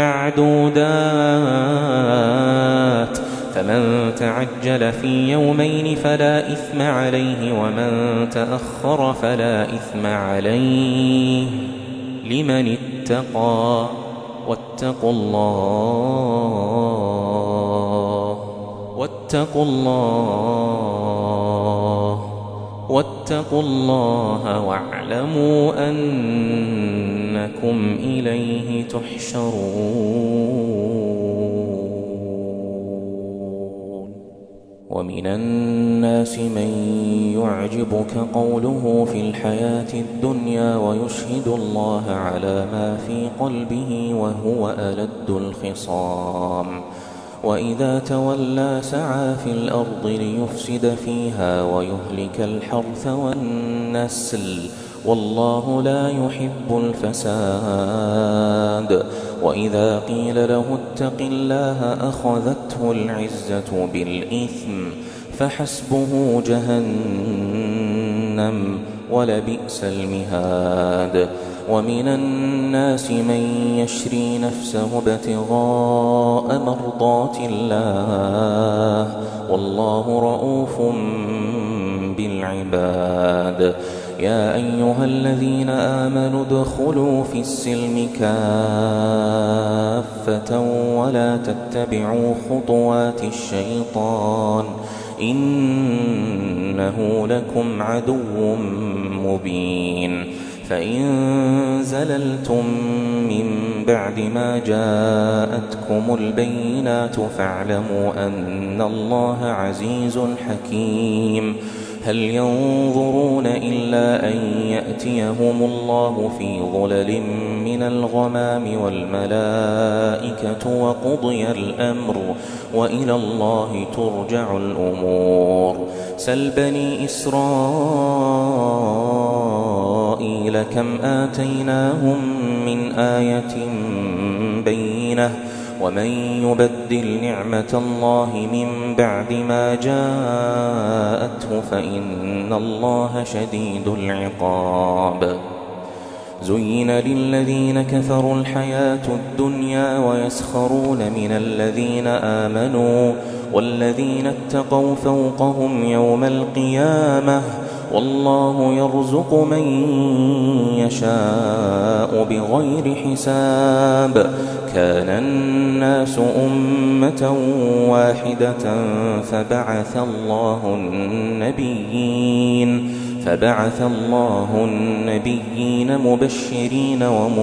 معدودات فمن تعجل في يومين فلا إثم عليه ومن تأخر فلا إثم عليه لمن اتقى واتقوا الله واتقوا الله واتقوا الله واعلموا أنكم إليه تحشرون ومن الناس من يعجبك قوله في الحياة الدنيا ويشهد الله على ما في قلبه وهو ألد الخصام وإذا تولى سعى في الأرض ليفسد فيها ويهلك الحرث والنسل والله لا يحب الفساد وإذا قيل له اتق الله أخذته العزة بالإثم فحسبه جهنم ولبئس المهاد ومن الناس من يشري نفسه ابتغاء مرضات الله والله رؤوف بالعباد يا أيها الذين آمنوا ادخلوا في السلم كافة ولا تتبعوا خطوات الشيطان إنه لكم عدو مبين فإن زللتم من بعد ما جاءتكم البينات فاعلموا أن الله عزيز حكيم هل ينظرون إلا أن يأتيهم الله في ظلل من الغمام والملائكة وقضي الأمر وإلى الله ترجع الأمور سل بني إسرائيل كم آتيناهم من آية بينة ومن يبدل نعمة الله من بعد ما جاءته فإن الله شديد العقاب زين للذين كفروا الحياة الدنيا ويسخرون من الذين آمنوا والذين اتقوا فوقهم يوم القيامة والله يرزق من يشاء بغير حساب كان الناس أمة واحدة فبعث الله النبيين فبعث الله النبيين مبشرين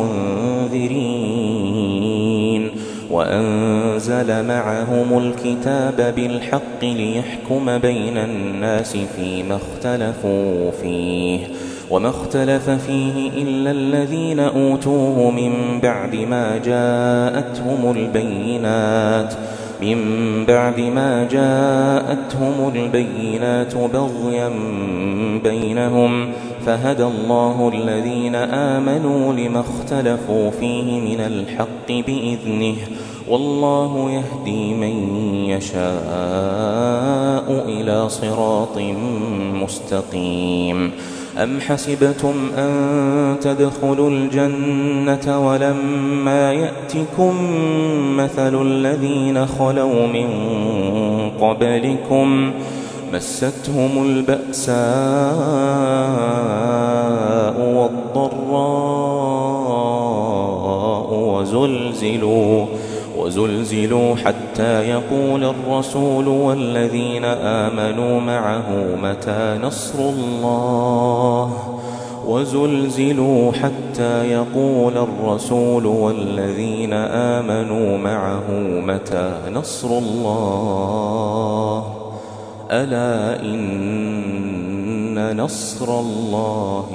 ومنذرين وأنزل معهم الكتاب بالحق ليحكم بين الناس فيما اختلفوا فيه وما اختلف فيه إلا الذين أوتوه من بعد ما جاءتهم البينات من بعد ما جاءتهم البينات بغيا بينهم فهدى الله الذين آمنوا لما اختلفوا فيه من الحق بإذنه والله يهدي من يشاء إلى صراط مستقيم أم حسبتم أن تدخلوا الجنة ولما يأتكم مثل الذين خلوا من قبلكم مستهم البأساء والضراء وزلزلوا وزلزلوا حتى يقول الرسول والذين آمنوا معه متى نصر الله وزلزلوا حتى يقول الرسول والذين آمنوا معه متى نصر الله ألا إن نصر الله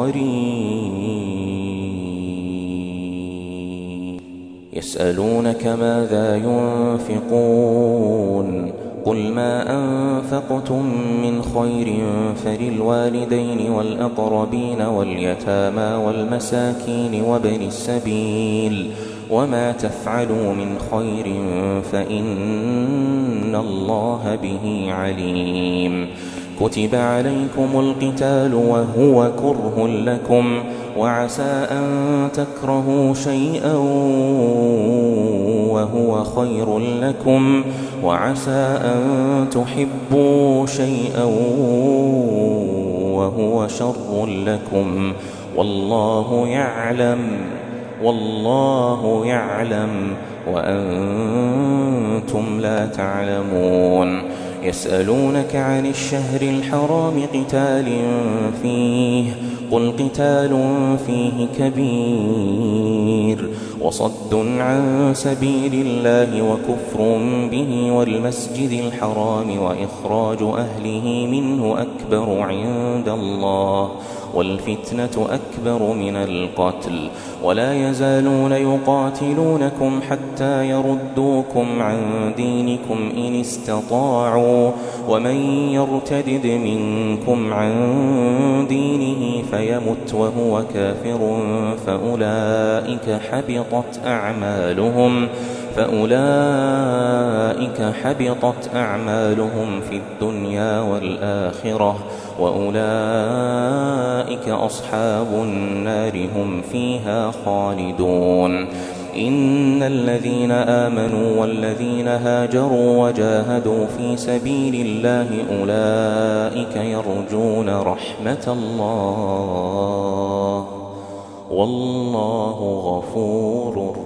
قريب يسألونك ماذا ينفقون قل ما أنفقتم من خير فللوالدين والأقربين واليتامى والمساكين وابن السبيل وما تفعلوا من خير فإن الله به عليم كتب عليكم القتال وهو كره لكم وعسى أن تكرهوا شيئا وهو خير لكم وعسى أن تحبوا شيئا وهو شر لكم والله يعلم والله يعلم وأنتم لا تعلمون يسألونك عن الشهر الحرام قتال فيه قل قتال فيه كبير وصد عن سبيل الله وكفر به والمسجد الحرام وإخراج أهله منه أكبر عند الله والفتنة أكبر من القتل ولا يزالون يقاتلونكم حتى يردوكم عن دينكم إن استطاعوا ومن يرتدد منكم عن دينه فيمت وهو كافر فأولئك حبطت أعمالهم فأولئك حبطت أعمالهم في الدنيا والآخرة وأولئك أصحاب النار هم فيها خالدون إن الذين آمنوا والذين هاجروا وجاهدوا في سبيل الله أولئك يرجون رحمة الله والله غفور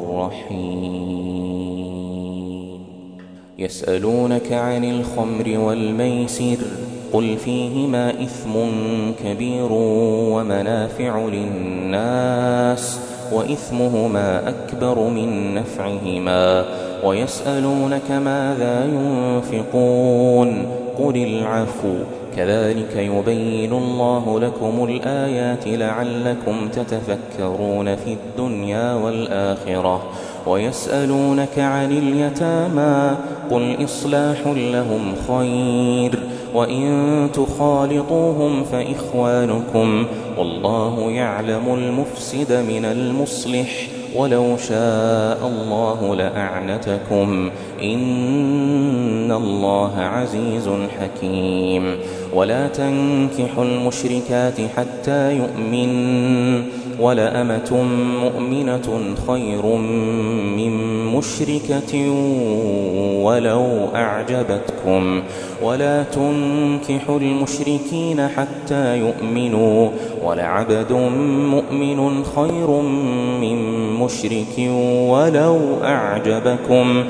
رحيم يسألونك عن الخمر والميسر قل فيهما إثم كبير ومنافع للناس وإثمهما أكبر من نفعهما ويسألونك ماذا ينفقون قل العفو كذلك يبين الله لكم الآيات لعلكم تتفكرون في الدنيا والآخرة ويسألونك عن اليتامى قل إصلاح لهم خير وإن تخالطوهم فإخوانكم والله يعلم المفسد من المصلح ولو شاء الله لأعنتكم إن الله عزيز حكيم ولا تنكحوا المشركات حتى يؤمن ولأمة مؤمنة خير من مشركة ولو أعجبتكم ولا تنكحوا المشركين حتى يؤمنوا ولعبد مؤمن خير من مشرك ولو أعجبكم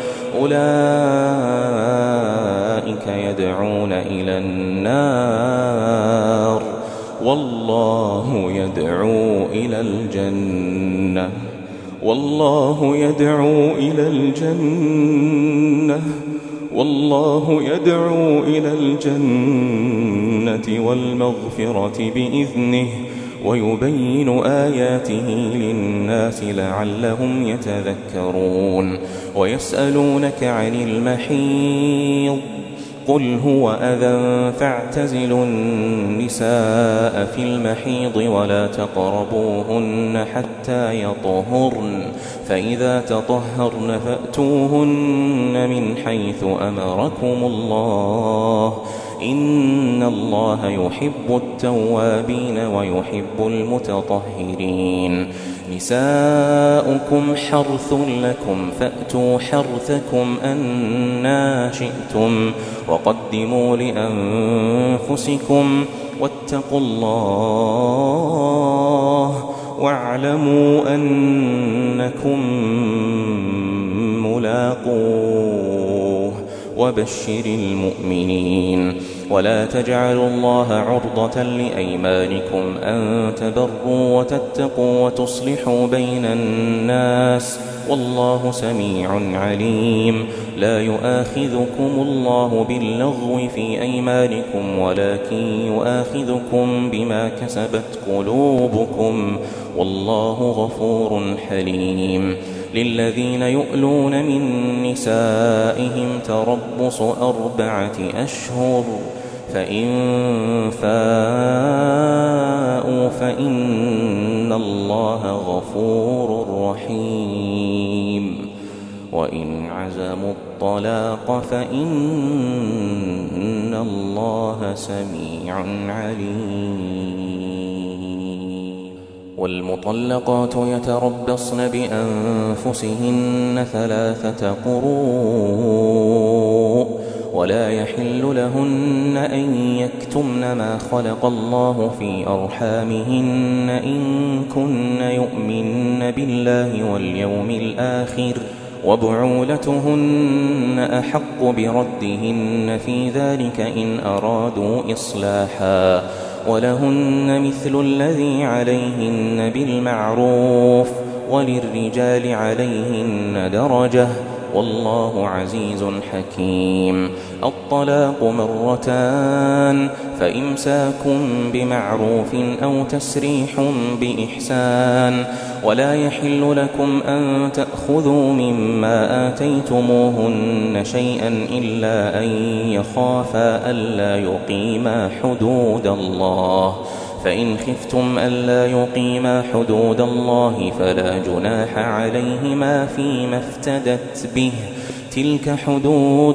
أولئك يدعون إلى النار والله يدعو إلى الجنة والله يدعو إلى الجنة والله يدعو إلى الجنة والمغفرة بإذنه ويبين آياته للناس لعلهم يتذكرون ويسألونك عن المحيض قل هو أذى فاعتزلوا النساء في المحيض ولا تقربوهن حتى يطهرن فإذا تطهرن فأتوهن من حيث أمركم الله إن الله يحب التوابين ويحب المتطهرين نساؤكم حرث لكم فأتوا حرثكم أنى شئتم وقدموا لأنفسكم واتقوا الله واعلموا أنكم وبشر المؤمنين. ولا تجعلوا الله عرضة لأيمانكم أن تبروا وتتقوا وتصلحوا بين الناس والله سميع عليم. لا يؤاخذكم الله باللغو في أيمانكم ولكن يؤاخذكم بما كسبت قلوبكم والله غفور حليم. للذين يؤلون من نسائهم تربص أربعة أشهر فإن فاءوا فإن الله غفور رحيم. وإن عزموا الطلاق فإن الله سميع عليم. والمطلقات يتربصن بأنفسهن ثلاثة قروء ولا يحل لهن أن يكتمن ما خلق الله في أرحامهن إن كن يؤمن بالله واليوم الآخر وبعولتهن أحق بردهن في ذلك إن أرادوا إصلاحا ولهن مثل الذي عليهن بالمعروف وللرجال عليهن درجة والله عزيز حكيم. الطلاق مرتان فإمساك بمعروف أو تسريح بإحسان ولا يحل لكم أن تأخذوا مما آتيتموهن شيئا إلا أن يخافا ألا يقيما حدود الله فإن خفتم ألا يقيما حدود الله فلا جناح عليهما فيما افتدت به تلك حدود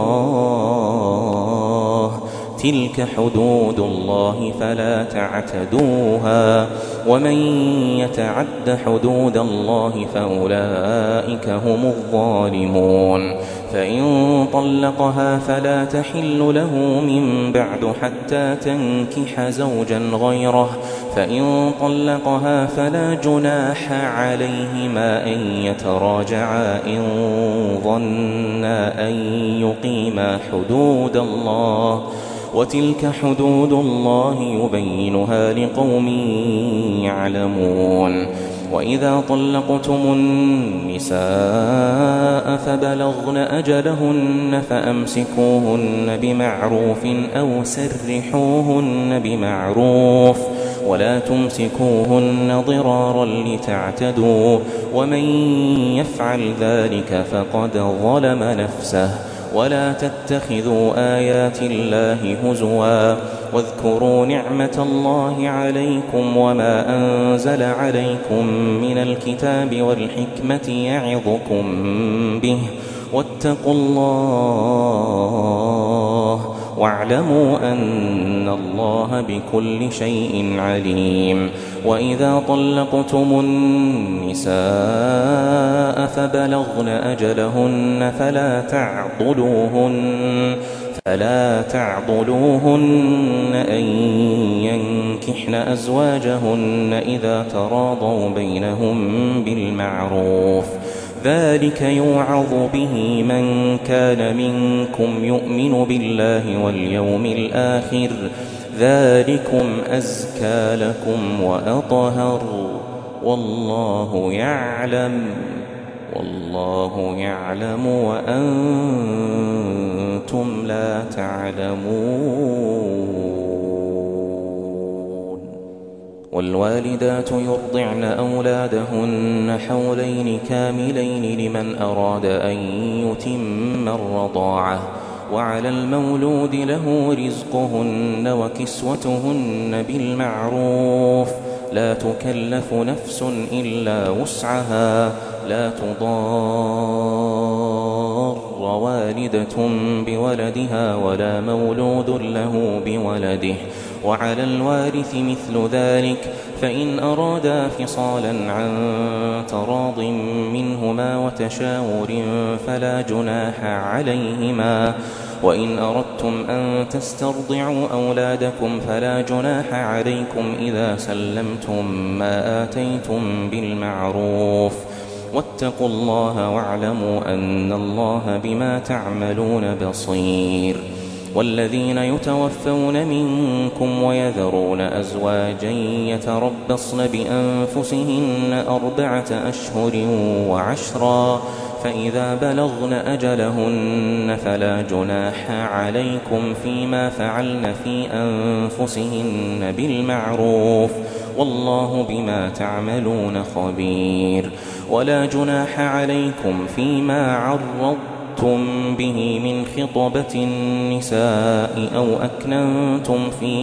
الله تلك حدود الله فلا تعتدوها ومن يتعد حدود الله فأولئك هم الظالمون. فإن طلقها فلا تحل له من بعد حتى تنكح زوجا غيره فإن طلقها فلا جناح عليهما أن يتراجعا إن ظنا أن يقيما حدود الله وتلك حدود الله يبينها لقوم يعلمون. وإذا طلقتم النساء فبلغن أجلهن فأمسكوهن بمعروف أو سرحوهن بمعروف ولا تمسكوهن ضرارا لتعتدوا ومن يفعل ذلك فقد ظلم نفسه. ولا تتخذوا آيات الله هزوا واذكروا نعمة الله عليكم وما أنزل عليكم من الكتاب والحكمة يعظكم به واتقوا الله واعلموا أن الله بكل شيء عليم. وإذا طلقتم النساء فبلغن أجلهن فلا تعضلوهن فلا تعضلوهن أن ينكحن أزواجهن إذا تراضوا بينهم بالمعروف ذلك يوعظ به من كان منكم يؤمن بالله واليوم الآخر ذلكم أزكى لكم وأطهر والله يعلم والله يعلم وأنتم لا تعلمون. والوالدات يرضعن أولادهن حولين كاملين لمن أراد أن يتم الرضاعة وعلى المولود له رزقهن وكسوتهن بالمعروف لا تكلف نفس إلا وسعها لا تضار والدة بولدها ولا مولود له بولده وعلى الوارث مثل ذلك فإن أرادا فصالا عن تراض منهما وتشاور فلا جناح عليهما. وإن أردتم أن تسترضعوا أولادكم فلا جناح عليكم إذا سلمتم ما آتيتم بالمعروف واتقوا الله واعلموا أن الله بما تعملون بصير. والذين يتوفون منكم ويذرون أزواجا يتربصن بأنفسهن أربعة أشهر وعشرا فإذا بلغن أجلهن فلا جناح عليكم فيما فعلن في أنفسهن بالمعروف والله بما تعملون خبير. ولا جناح عليكم فيما عرضتم به من خطبة النساء أو أكننتم في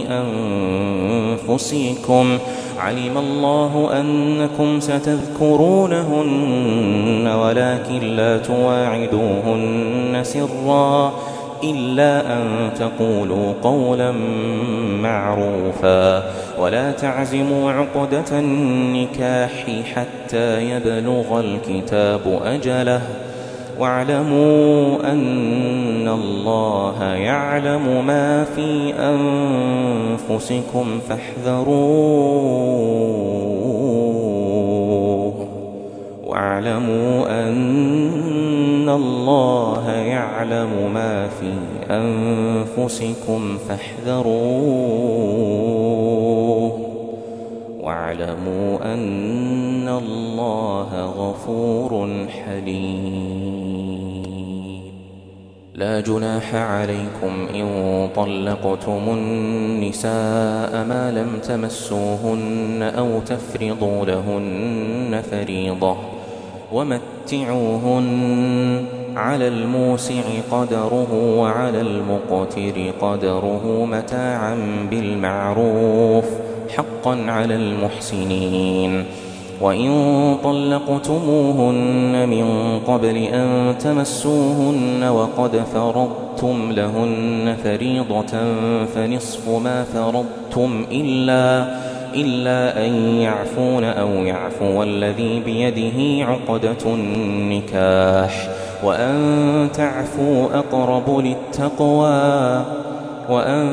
أنفسكم علم الله أنكم ستذكرونهن ولكن لا تواعدوهن سرا إلا أن تقولوا قولا معروفا ولا تعزموا عقدة النكاح حتى يبلغ الكتاب أجله واعلموا أن الله يعلم ما في أنفسكم فاحذروه واعلموا أن الله يعلم ما في أنفسكم فاحذروه واعلموا أن الله غفور حليم. لا جناح عليكم إن طلقتم النساء ما لم تمسوهن أو تفرضوا لهن فريضة ومتعوهن على الموسع قدره وعلى المقتر قدره متاعا بالمعروف حقا على المحسنين. وإن طلقتموهن من قبل أن تمسوهن وقد فرضتم لهن فريضة فنصف ما فرضتم إلا, إلا أن يعفون أو يعفو الذي بيده عقدة النكاح وأن تعفوا أقرب للتقوى وأن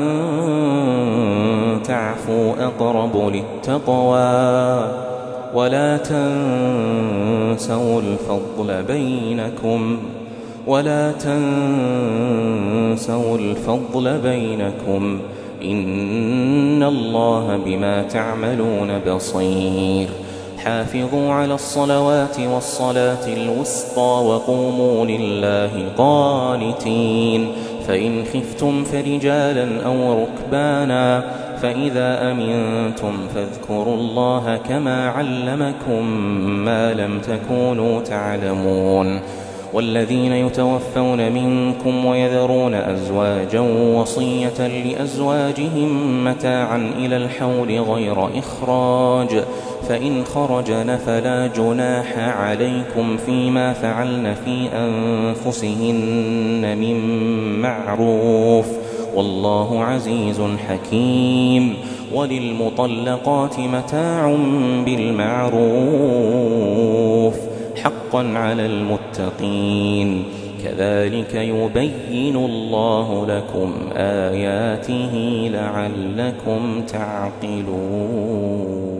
تعفوا أقرب للتقوى ولا تنسوا الفضل بينكم ولا تنسوا الفضل بينكم إن الله بما تعملون بصير. حافظوا على الصلوات والصلاة الوسطى وقوموا لله قانتين فإن خفتم فرجالا أو ركبانا فإذا أمنتم فاذكروا الله كما علمكم ما لم تكونوا تعلمون. والذين يتوفون منكم ويذرون أزواجا وصية لأزواجهم متاعا إلى الحول غير إخراج فإن خرجن فلا جناح عليكم فيما فعلن في أنفسهن من معروف والله عزيز حكيم. وللمطلقات متاع بالمعروف حقا على المتقين كذلك يبين الله لكم آياته لعلكم تعقلون.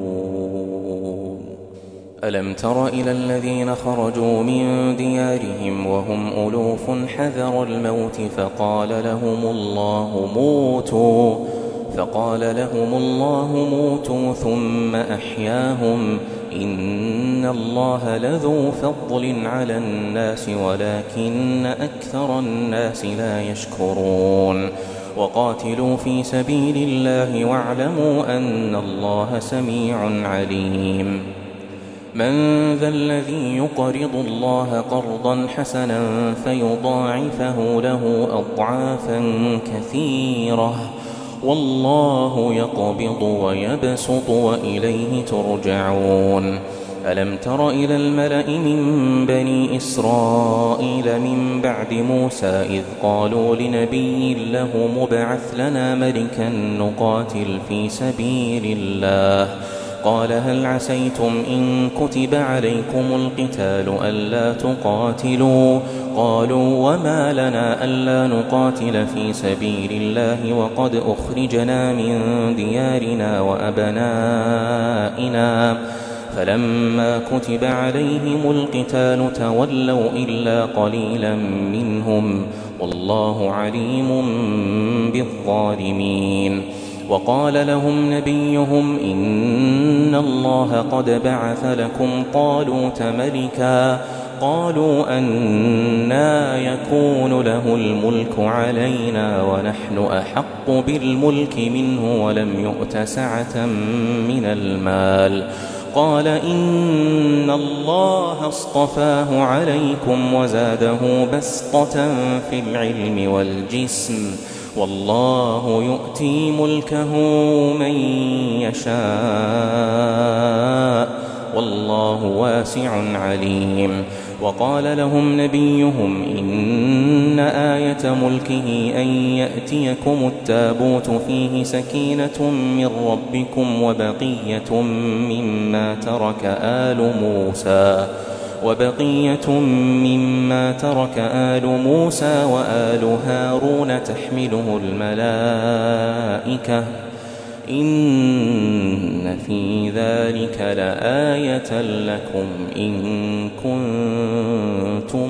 ألم تر إلى الذين خرجوا من ديارهم وهم ألوف حذر الموت فقال لهم الله موتوا فقال لهم الله موتوا ثم أحياهم إن الله لذو فضل على الناس ولكن أكثر الناس لا يشكرون. وقاتلوا في سبيل الله واعلموا أن الله سميع عليم. من ذا الذي يقرض الله قرضا حسنا فيضاعفه له أضعافا كثيرة والله يقبض ويبسط وإليه ترجعون. ألم تر إلى الملأ من بني إسرائيل من بعد موسى إذ قالوا لنبي له مبعث لنا ملكا نقاتل في سبيل الله قال هل عسيتم إن كتب عليكم القتال ألا تقاتلوا قالوا وما لنا ألا نقاتل في سبيل الله وقد أخرجنا من ديارنا وأبنائنا فلما كتب عليهم القتال تولوا إلا قليلا منهم والله عليم بالظالمين. وقال لهم نبيهم إن الله قد بعث لكم طالوت ملكا قالوا أنى يكون له الملك علينا ونحن أحق بالملك منه ولم يؤت سعة من المال قال إن الله اصطفاه عليكم وزاده بسطة في العلم والجسم والله يؤتي ملكه من يشاء والله واسع عليم. وقال لهم نبيهم إن آية ملكه أن يأتيكم التابوت فيه سكينة من ربكم وبقية مما ترك آل موسى وبقية مما ترك آل موسى وآل هارون تحمله الملائكة إن في ذلك لآية لكم إن كنتم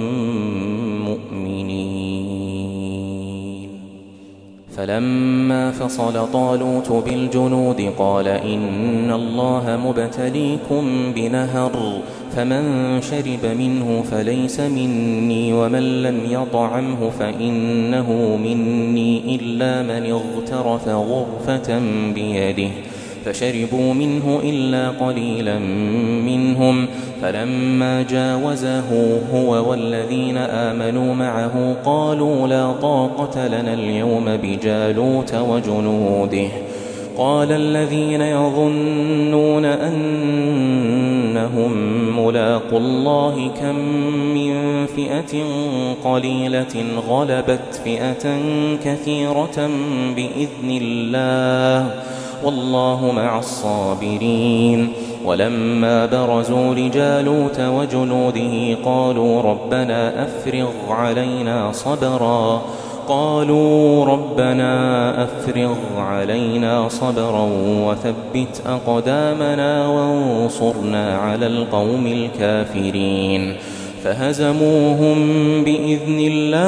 مؤمنين. فلما فصل طالوت بالجنود قال إن الله مبتليكم بنهر فمن شرب منه فليس مني ومن لم يطعمه فإنه مني إلا من اغترف غرفة بيده فشربوا منه إلا قليلا منهم. فلما جاوزه هو والذين آمنوا معه قالوا لا طاقة لنا اليوم بجالوت وجنوده. قال الذين يظنون أنهم ملاقوا الله كم من فئة قليلة غلبت فئة كثيرة بإذن الله والله مع الصابرين. ولما برزوا لجالوت وجنوده قالوا ربنا أفرغ علينا صبرا قالوا ربنا أفرغ علينا صبرا وثبت أقدامنا وانصرنا على القوم الكافرين. فهزموهم بإذن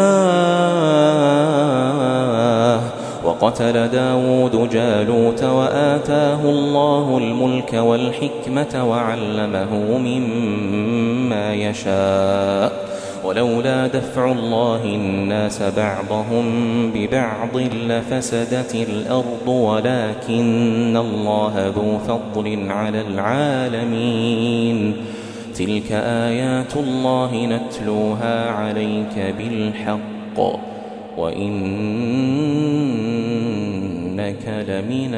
الله وقتل داود جالوت وآتاه الله الملك والحكمة وعلمه مما يشاء ولولا دفع الله الناس بعضهم ببعض لفسدت الأرض ولكن الله ذو فضل على العالمين. تلك آيات الله نتلوها عليك بالحق وإنك لمن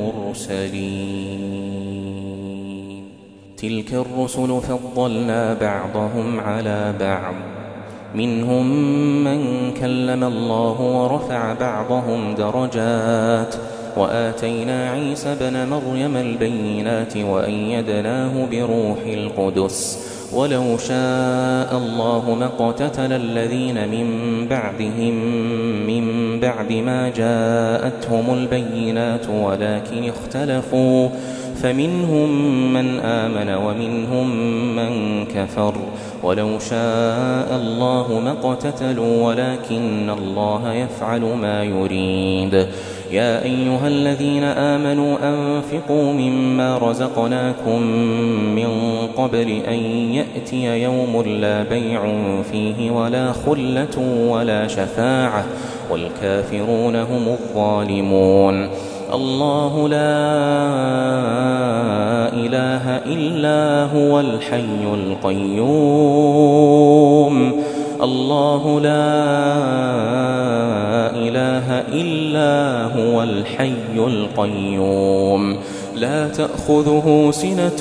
المرسلين. تلك الرسل فضلنا بعضهم على بعض منهم من كلم الله ورفع بعضهم درجات وآتينا عيسى ابن مريم البينات وأيدناه بروح القدس ولو شاء الله ما اقتتل الذين من بعدهم من بعد ما جاءتهم البينات ولكن اختلفوا فمنهم من آمن ومنهم من كفر ولو شاء الله ما اقتتلوا ولكن الله يفعل ما يريد. يا أيها الذين آمنوا أنفقوا مما رزقناكم من قبل أن يأتي يوم لا بيع فيه ولا خلة ولا شفاعة والكافرون هم الظالمون. الله لا إله إلا هو الحي القيوم الله لا إله إلا هو الحي القيوم لا تأخذه سنة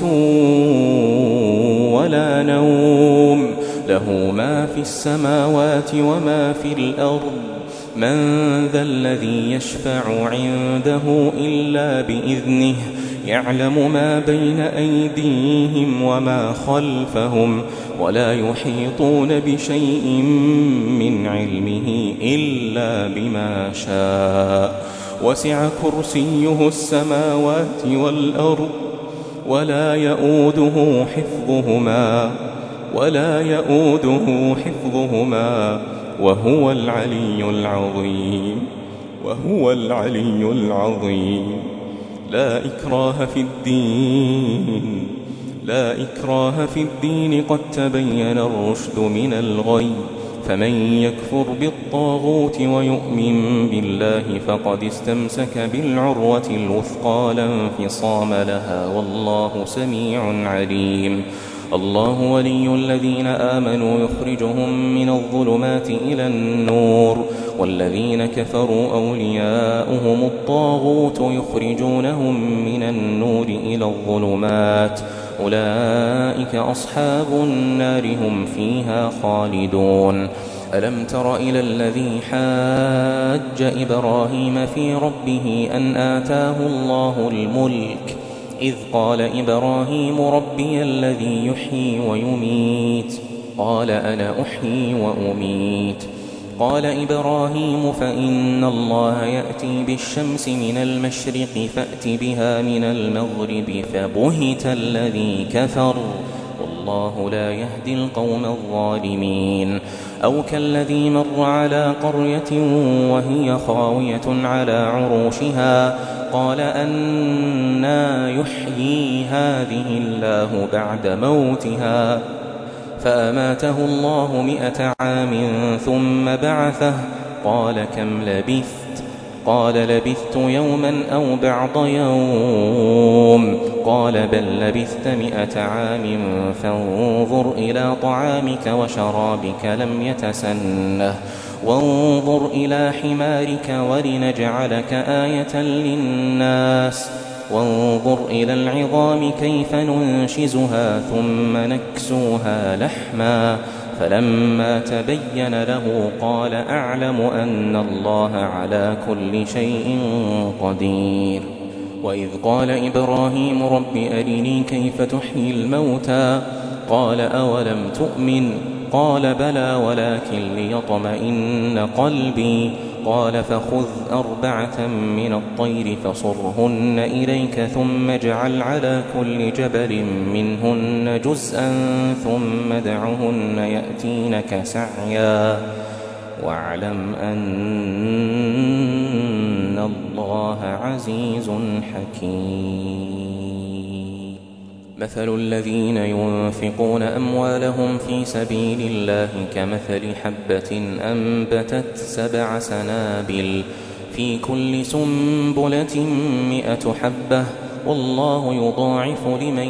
ولا نوم له ما في السماوات وما في الأرض من ذا الذي يشفع عنده إلا بإذنه يعلم ما بين أيديهم وما خلفهم ولا يحيطون بشيء من علمه إلا بما شاء وسع كرسيه السماوات والأرض ولا يؤوده حفظهما ولا يؤوده حفظهما وهو العلي العظيم وهو العلي العظيم لا إكراه في الدين لا إكراه في الدين قد تبين الرشد من الغي فمن يكفر بالطاغوت ويؤمن بالله فقد استمسك بالعروة الوثقى لا انفصام لها والله سميع عليم الله ولي الذين آمنوا يخرجهم من الظلمات إلى النور والذين كفروا أولياؤهم الطاغوت يخرجونهم من النور إلى الظلمات أولئك أصحاب النار هم فيها خالدون ألم تر إلى الذي حاج إبراهيم في ربه أن آتاه الله الملك إذ قال إبراهيم ربي الذي يحيي ويميت قال أنا أحيي وأميت قال إبراهيم فإن الله يأتي بالشمس من المشرق فأت بها من المغرب فبهت الذي كفر والله لا يهدي القوم الظالمين أو كالذي مر على قرية وهي خاوية على عروشها قال أنى يحيي هذه الله بعد موتها فأماته الله مئة عام ثم بعثه قال كم لبثت قال لبثت يوما أو بعض يوم قال بل لبثت مئة عام فانظر إلى طعامك وشرابك لم يتسنه وانظر إلى حمارك ولنجعلك آية للناس وانظر إلى العظام كيف ننشزها ثم نكسوها لحما فلما تبين له قال أعلم أن الله على كل شيء قدير وإذ قال إبراهيم رب أرني كيف تحيي الموتى قال أولم تؤمن قال بلى ولكن ليطمئن قلبي قال فخذ أربعة من الطير فصرهن إليك ثم اجعل على كل جبل منهن جزءا ثم ادعهن يأتينك سعيا واعلم أن الله عزيز حكيم مثل الذين ينفقون أموالهم في سبيل الله كمثل حبة أنبتت سبع سنابل في كل سنبلة مئة حبة والله يضاعف لمن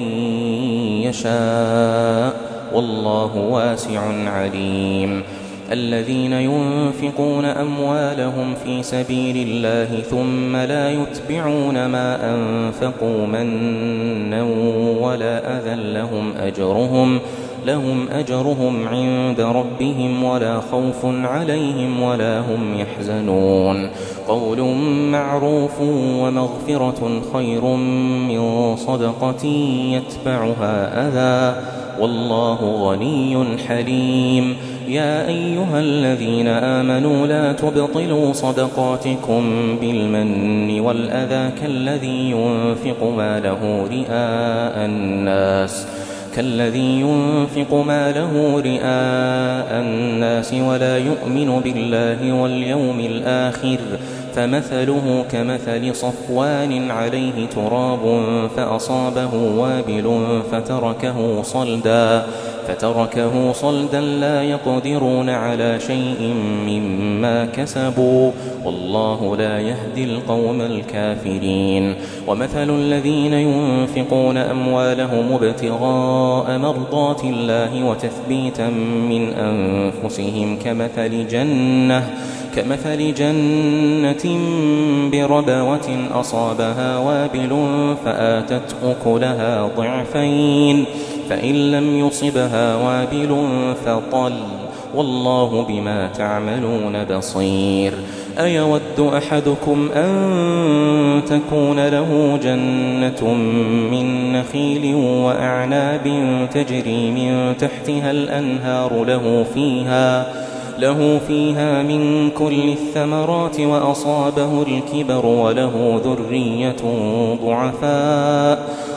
يشاء والله واسع عليم الذين ينفقون أموالهم في سبيل الله ثم لا يتبعون ما أنفقوا منا ولا أذى لهم أجرهم لهم أجرهم عند ربهم ولا خوف عليهم ولا هم يحزنون قول معروف ومغفرة خير من صدقة يتبعها أذى والله غني حليم يا أيها الذين آمنوا لا تبطلوا صدقاتكم بالمن والأذى كالذي ينفق ماله رئاء الناس كالذي ينفق ماله رئاء الناس ولا يؤمن بالله واليوم الآخر فمثله كمثل صفوان عليه تراب فأصابه وابل فتركه صلدا فتركه صلدا لا يقدرون على شيء مما كسبوا والله لا يهدي القوم الكافرين ومثل الذين ينفقون أموالهم ابتغاء مرضات الله وتثبيتا من أنفسهم كمثل جنة كمثل جنة بربوة أصابها وابل فآتت أكلها ضعفين فإن لم يصبها وابل فطل والله بما تعملون بصير أيود أحدكم أن تكون له جنة من نخيل وأعناب تجري من تحتها الأنهار له فيها له فيها من كل الثمرات وأصابه الكبر وله ذرية ضعفاء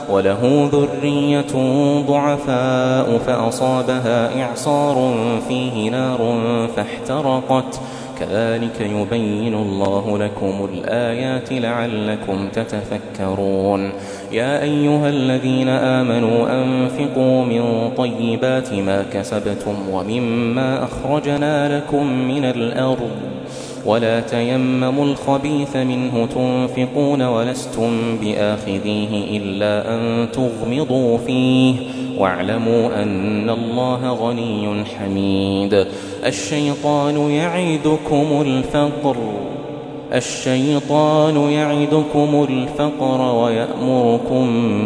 وله ذرية ضعفاء فأصابها إعصار فيه نار فاحترقت كذلك يبين الله لكم الآيات لعلكم تتفكرون يا أيها الذين آمنوا أنفقوا من طيبات ما كسبتم ومما أخرجنا لكم من الأرض ولا تيمموا الخبيث منه تنفقون ولستم بآخذيه إلا أن تغمضوا فيه واعلموا أن الله غني حميد الشيطان يعدكم الفقر الشيطان يعدكم الفقر ويأمركم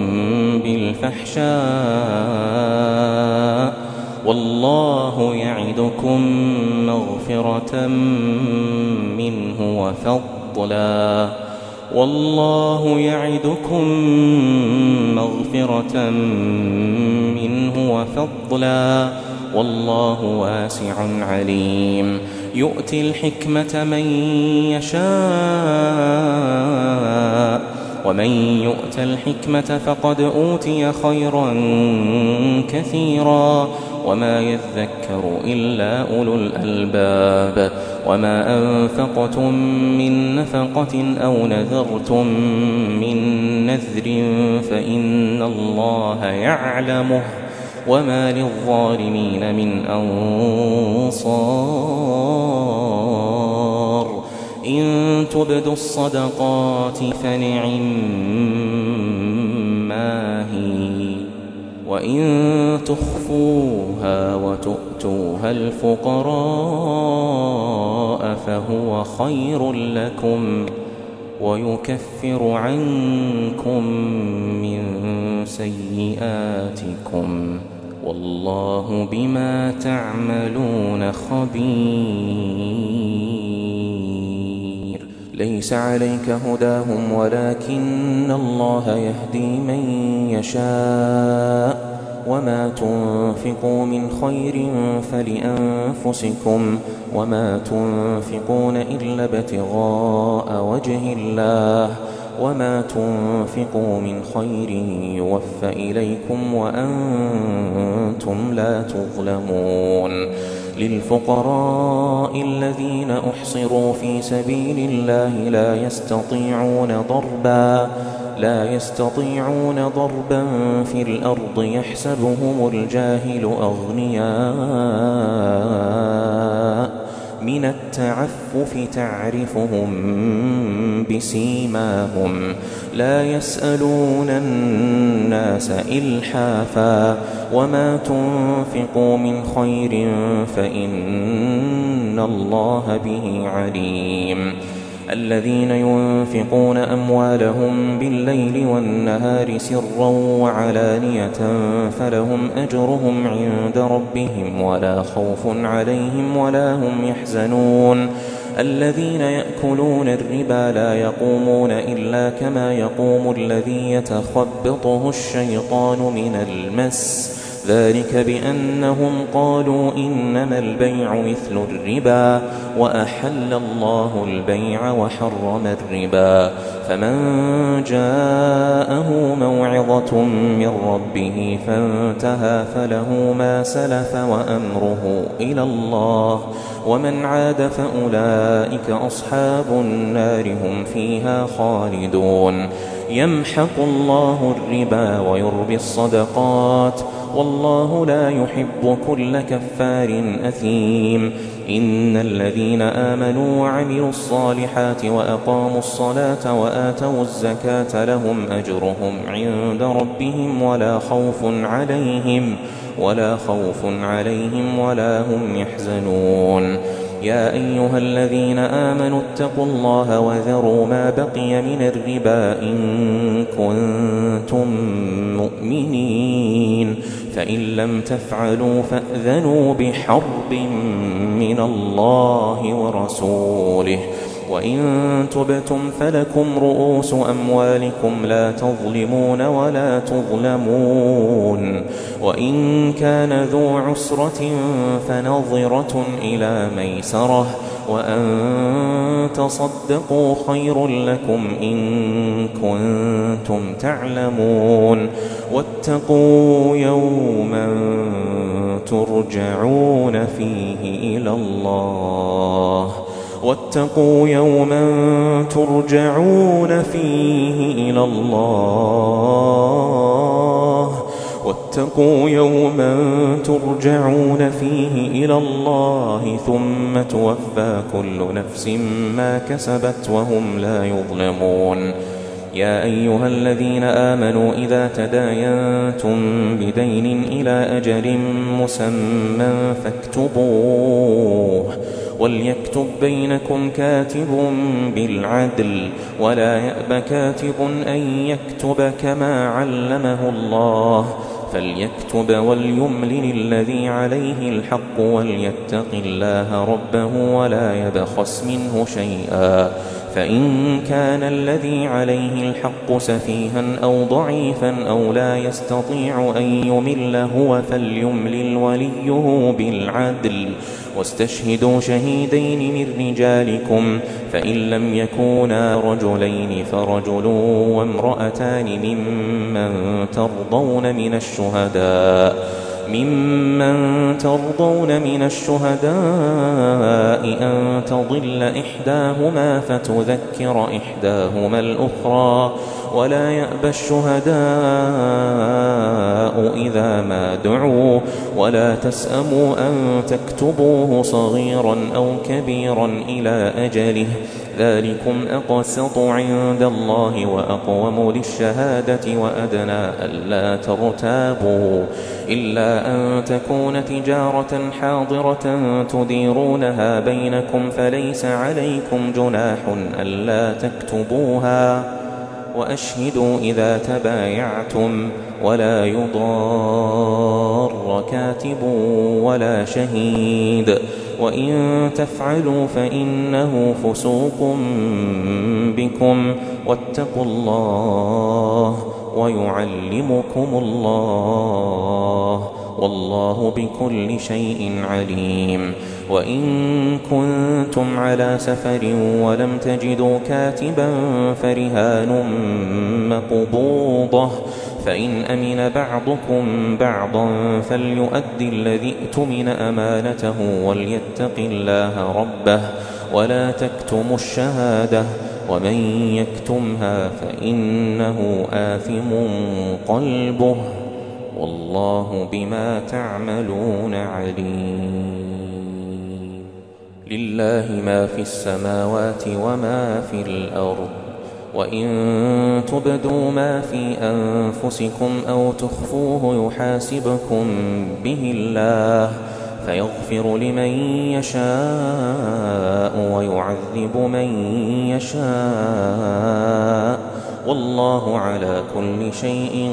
بالفحشاء والله يعدكم مغفرة منه وفضلا والله يعدكم مغفرة منه وفضلا والله واسع عليم يؤتي الحكمة من يشاء ومن يؤت الحكمة فقد أوتي خيرا كثيرا وما يذكر إلا أولو الألباب وما أنفقتم من نفقة أو نذرتم من نذر فإن الله يعلمه وما للظالمين من أنصار إن تبدوا الصدقات فنعما هي وإن تخفوها وتؤتوها الفقراء فهو خير لكم ويكفر عنكم من سيئاتكم والله بما تعملون خبير ليس عليك هداهم ولكن الله يهدي من يشاء وما تنفقوا من خير فلأنفسكم وما تنفقون إلا ابتغاء وجه الله وما تنفقوا من خير يوفى إليكم وأنتم لا تظلمون للفقراء الذين أحصروا في سبيل الله لا يستطيعون ضربا لا يستطيعون ضربا في الأرض يحسبهم الجاهل أغنياء من التعفف تعرفهم بسيماهم لا يسألون الناس إلحافا وما تنفقوا من خير فإن الله به عليم الذين ينفقون أموالهم بالليل والنهار سرا وعلانية فلهم أجرهم عند ربهم ولا خوف عليهم ولا هم يحزنون الذين يأكلون الربا لا يقومون إلا كما يقوم الذي يتخبطه الشيطان من المس ذلك بأنهم قالوا إنما البيع مثل الربا وأحل الله البيع وحرم الربا فمن جاءه موعظة من ربه فانتهى فله ما سلف وأمره إلى الله ومن عاد فأولئك أصحاب النار هم فيها خالدون يمحق الله الربا ويربي الصدقات والله لا يحب كل كفار أثيم إن الذين آمنوا وعملوا الصالحات وأقاموا الصلاة وآتوا الزكاة لهم أجرهم عند ربهم ولا خوف عليهم ولا خوف عليهم ولا هم يحزنون يا أيها الذين آمنوا اتقوا الله وذروا ما بقي من الربا إن كنتم مؤمنين فإن لم تفعلوا فأذنوا بحرب من الله ورسوله وإن تبتم فلكم رؤوس أموالكم لا تظلمون ولا تظلمون وإن كان ذو عسرة فنظرة إلى ميسرة وأن تصدقوا خير لكم إن كنتم تعلمون واتقوا يوما ترجعون فيه إلى الله واتقوا يوما ترجعون فيه إلى الله واتقوا يوما ترجعون فيه إلى الله ثم توفى كل نفس ما كسبت وهم لا يظلمون يا أيها الذين آمنوا إذا تداينتم بدين إلى أجل مسمى فاكتبوه وليكتب بينكم كاتب بالعدل ولا يأب كاتب أن يكتب كما علمه الله فليكتب وليملل الذي عليه الحق وليتق الله ربه ولا يبخس منه شيئا فإن كان الذي عليه الحق سفيها أو ضعيفا أو لا يستطيع أن يمل هو فليملل وليه بالعدل واستشهدوا شهيدين من رجالكم فإن لم يكونا رجلين فرجل وامرأتان ممن ترضون من الشهداء ممن ترضون من الشهداء أن تضل إحداهما فتذكر إحداهما الأخرى ولا يأبى الشهداء إذا ما دعوا ولا تسأموا أن تكتبوه صغيرا أو كبيرا إلى أجله ذلكم أقسط عند الله وأقوم للشهادة وأدنى ألا ترتابوا إلا أن تكون تجارة حاضرة تديرونها بينكم فليس عليكم جناح ألا تكتبوها وأشهدوا إذا تبايعتم ولا يضار كاتب ولا شهيد وإن تفعلوا فإنه فسوق بكم واتقوا الله ويعلمكم الله والله بكل شيء عليم وإن كنتم على سفر ولم تجدوا كاتبا فرهان مقبوضة فإن أمن بعضكم بعضا فليؤدي الذي اؤتمن أمانته وليتق الله ربه ولا تكتموا الشهادة ومن يكتمها فإنه آثم قلبه والله بما تعملون عليم لله ما في السماوات وما في الأرض وإن تبدوا ما في أنفسكم أو تخفوه يحاسبكم به الله فيغفر لمن يشاء ويعذب من يشاء والله على كل شيء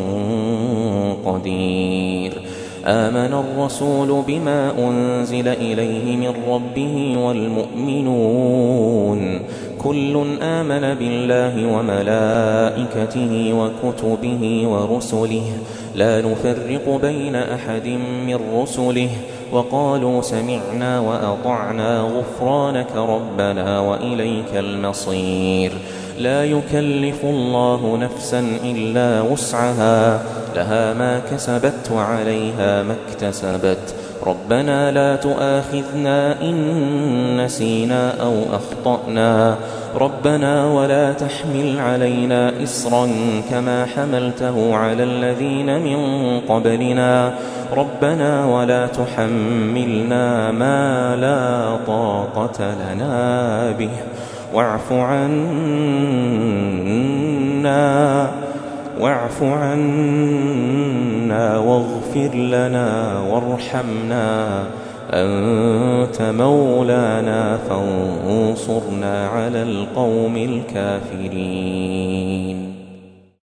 قدير آمن الرسول بما أنزل إليه من ربه والمؤمنون كل آمن بالله وملائكته وكتبه ورسله لا نفرق بين أحد من رسله وقالوا سمعنا وأطعنا غفرانك ربنا وإليك المصير لا يكلف الله نفسا إلا وسعها لها ما كسبت وعليها ما اكتسبت ربنا لا تؤاخذنا إن نسينا أو أخطأنا ربنا ولا تحمل علينا إصرا كما حملته على الذين من قبلنا ربنا ولا تحملنا ما لا طاقة لنا به واعف عنا واعف عنا واغفر لنا وارحمنا أنت مولانا فانصرنا على القوم الكافرين